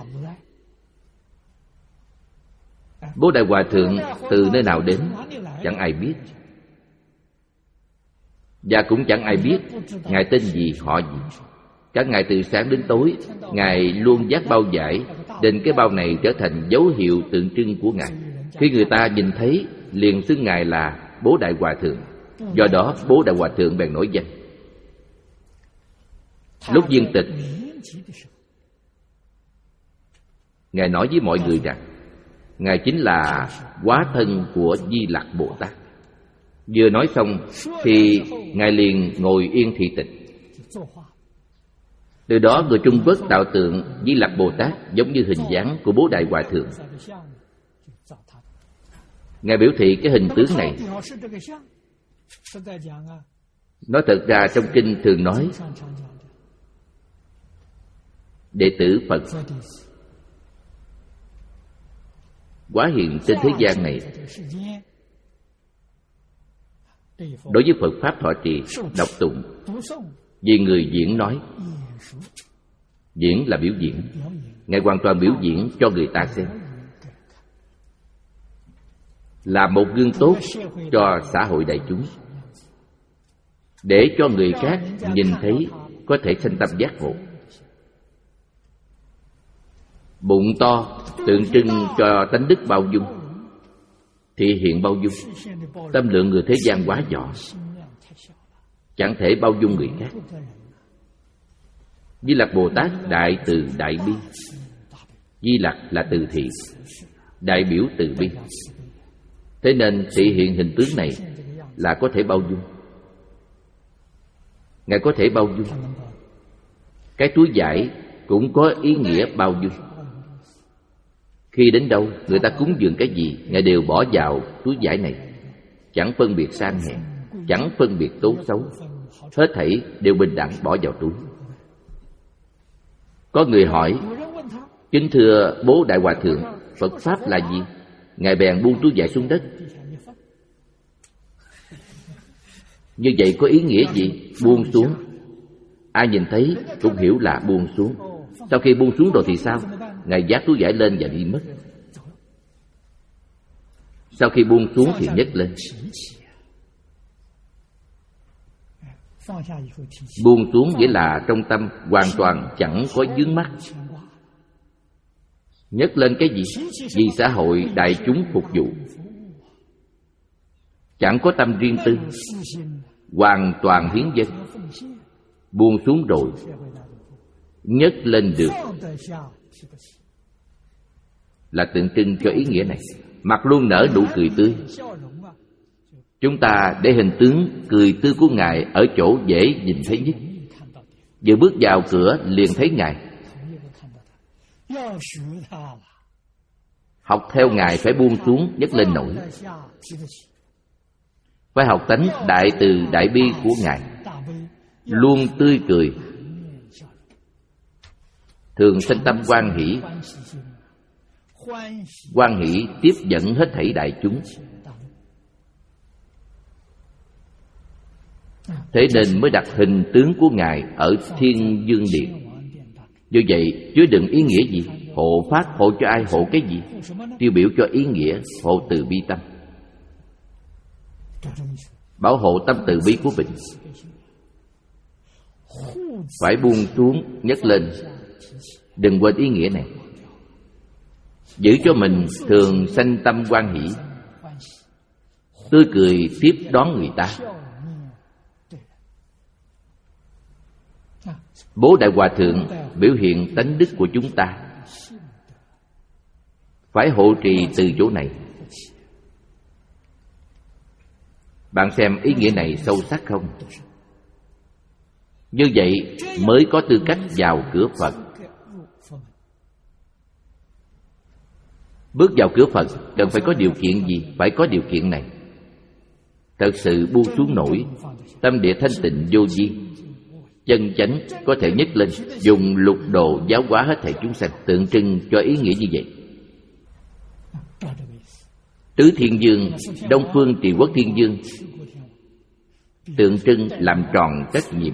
Bố Đại Hòa Thượng từ nơi nào đến chẳng ai biết, và cũng chẳng ai biết Ngài tên gì, họ gì. Cả ngày từ sáng đến tối, Ngài luôn vác bao vải. Trên cái bao này trở thành dấu hiệu tượng trưng của Ngài. Khi người ta nhìn thấy, liền xưng Ngài là Bố Đại Hòa Thượng. Do đó Bố Đại Hòa Thượng bèn nổi danh. Lúc viên tịch, Ngài nói với mọi người rằng Ngài chính là hóa thân của Di Lặc Bồ Tát. Vừa nói xong thì Ngài liền ngồi yên thị tịch. Từ đó người Trung Quốc tạo tượng Di Lặc Bồ Tát giống như hình dáng của Bố Đại Hòa Thượng. Ngài biểu thị cái hình tướng này. Nói thật ra trong kinh thường nói đệ tử Phật hóa hiện trên thế gian này, đối với Phật Pháp thọ trì, đọc tụng, vì người diễn nói. Diễn là biểu diễn. Ngài hoàn toàn biểu diễn cho người ta xem, là một gương tốt cho xã hội đại chúng, để cho người khác nhìn thấy có thể sanh tâm giác ngộ. Bụng to tượng trưng cho tánh đức bao dung, thị hiện bao dung. Tâm lượng người thế gian quá nhỏ, chẳng thể bao dung người khác. Di Lặc Bồ Tát đại từ đại bi. Di Lặc là từ thị, đại biểu từ bi. Thế nên thị hiện hình tướng này là có thể bao dung. Ngài có thể bao dung. Cái túi vải cũng có ý nghĩa bao dung. Khi đến đâu người ta cúng dường cái gì, Ngài đều bỏ vào túi vải này, chẳng phân biệt sang hèn, chẳng phân biệt tốt xấu, hết thảy đều bình đẳng bỏ vào túi. Có người hỏi: kính thưa Bố Đại Hòa Thượng, Phật Pháp là gì? Ngài bèn buông túi vải xuống đất. Như vậy có ý nghĩa gì? Buông xuống, ai nhìn thấy cũng hiểu là buông xuống. Sau khi buông xuống rồi thì sao? Ngài vác túi vải lên và đi mất. Sau khi buông xuống thì nhấc lên. Buông xuống nghĩa là trong tâm hoàn toàn chẳng có vướng mắc. Nhấc lên cái gì? Vì xã hội đại chúng phục vụ, chẳng có tâm riêng tư, hoàn toàn hiến dân. Buông xuống rồi nhấc lên được, là tượng trưng cho ý nghĩa này. Mặt luôn nở nụ cười tươi. Chúng ta để hình tướng cười tươi của Ngài ở chỗ dễ nhìn thấy nhất. Vừa bước vào cửa liền thấy Ngài. Học theo Ngài phải buông xuống nhấc lên nổi. Phải học tánh đại từ đại bi của Ngài, luôn tươi cười, thường sanh tâm hoan hỷ. Hoan hỷ tiếp dẫn hết thảy đại chúng. Thế nên mới đặt hình tướng của Ngài ở Thiên Dương Điện. Như vậy chứa đựng ý nghĩa gì? Hộ Pháp hộ cho ai? Hộ cái gì? Tiêu biểu cho ý nghĩa hộ từ bi tâm, bảo hộ tâm từ bi của mình. Phải buông xuống nhấc lên. Đừng quên ý nghĩa này. Giữ cho mình thường sanh tâm hoan hỷ, tươi cười tiếp đón người ta. Bố Đại Hòa Thượng biểu hiện tánh đức của chúng ta, phải hộ trì từ chỗ này. Bạn xem ý nghĩa này sâu sắc không? Như vậy mới có tư cách vào cửa Phật. Bước vào cửa Phật cần phải có điều kiện gì? Phải có điều kiện này. Thật sự buông xuống nổi, tâm địa thanh tịnh vô vi, chân chánh có thể nhấc lên, dùng lục độ giáo hóa hết thảy chúng sanh, tượng trưng cho ý nghĩa như vậy. Tứ Thiên Dương, Đông Phương Trì Quốc Thiên Dương, tượng trưng làm tròn trách nhiệm.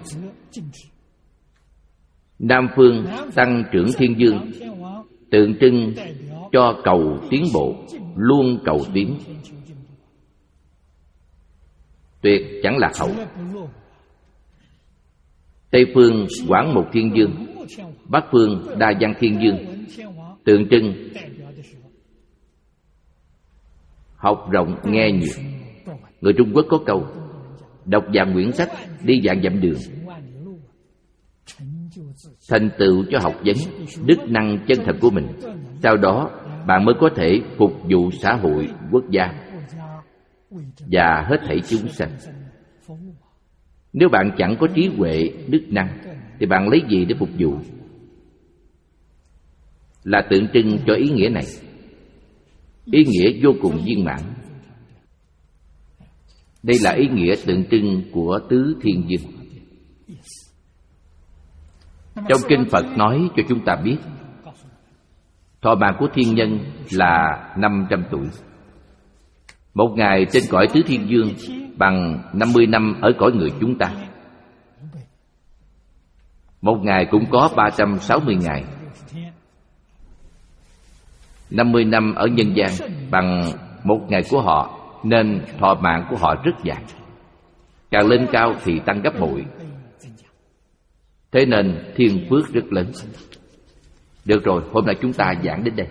Nam Phương Tăng Trưởng Thiên Dương, tượng trưng cho cầu tiến bộ, luôn cầu tiến, tuyệt chẳng lạc hậu. Tây Phương Quảng Mục Thiên Dương, Bắc Phương Đa Văn Thiên Dương, tượng trưng học rộng nghe nhiều. Người Trung Quốc có câu: đọc vạn quyển sách, đi vạn dặm đường. Thành tựu cho học vấn, đức năng chân thật của mình. Sau đó bạn mới có thể phục vụ xã hội, quốc gia và hết thảy chúng sanh. Nếu bạn chẳng có trí huệ, đức năng, thì bạn lấy gì để phục vụ? Là tượng trưng cho ý nghĩa này. Ý nghĩa vô cùng viên mãn. Đây là ý nghĩa tượng trưng của tứ thiên dương. Trong kinh Phật nói cho chúng ta biết, thọ mạng của thiên nhân là năm trăm tuổi. Một ngày trên cõi tứ thiên dương bằng năm mươi năm ở cõi người chúng ta. Một ngày cũng có ba trăm sáu mươi ngày. Năm mươi năm ở nhân gian bằng một ngày của họ, nên thọ mạng của họ rất dài. Càng lên cao thì tăng gấp bội. Thế nên thiên phước rất lớn. Được rồi, hôm nay chúng ta giảng đến đây.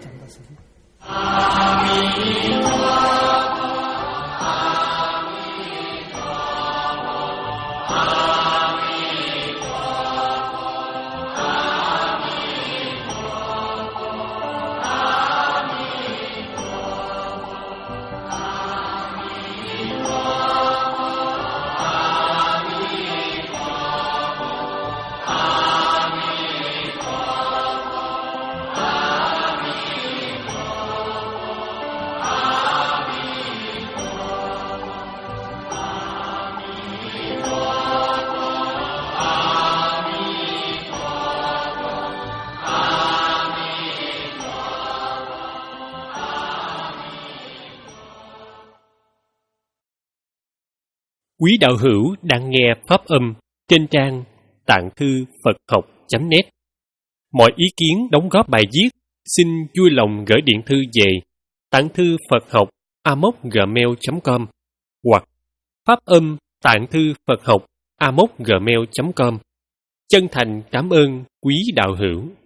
Quý đạo hữu đang nghe pháp âm trên trang tạng thư Phật học chấm net. Mọi ý kiến đóng góp bài viết xin vui lòng gửi điện thư về tạng thư Phật học a m o c gmail chấm com hoặc pháp âm tạng thư Phật học a m o c gmail chấm com. Chân thành cảm ơn quý đạo hữu.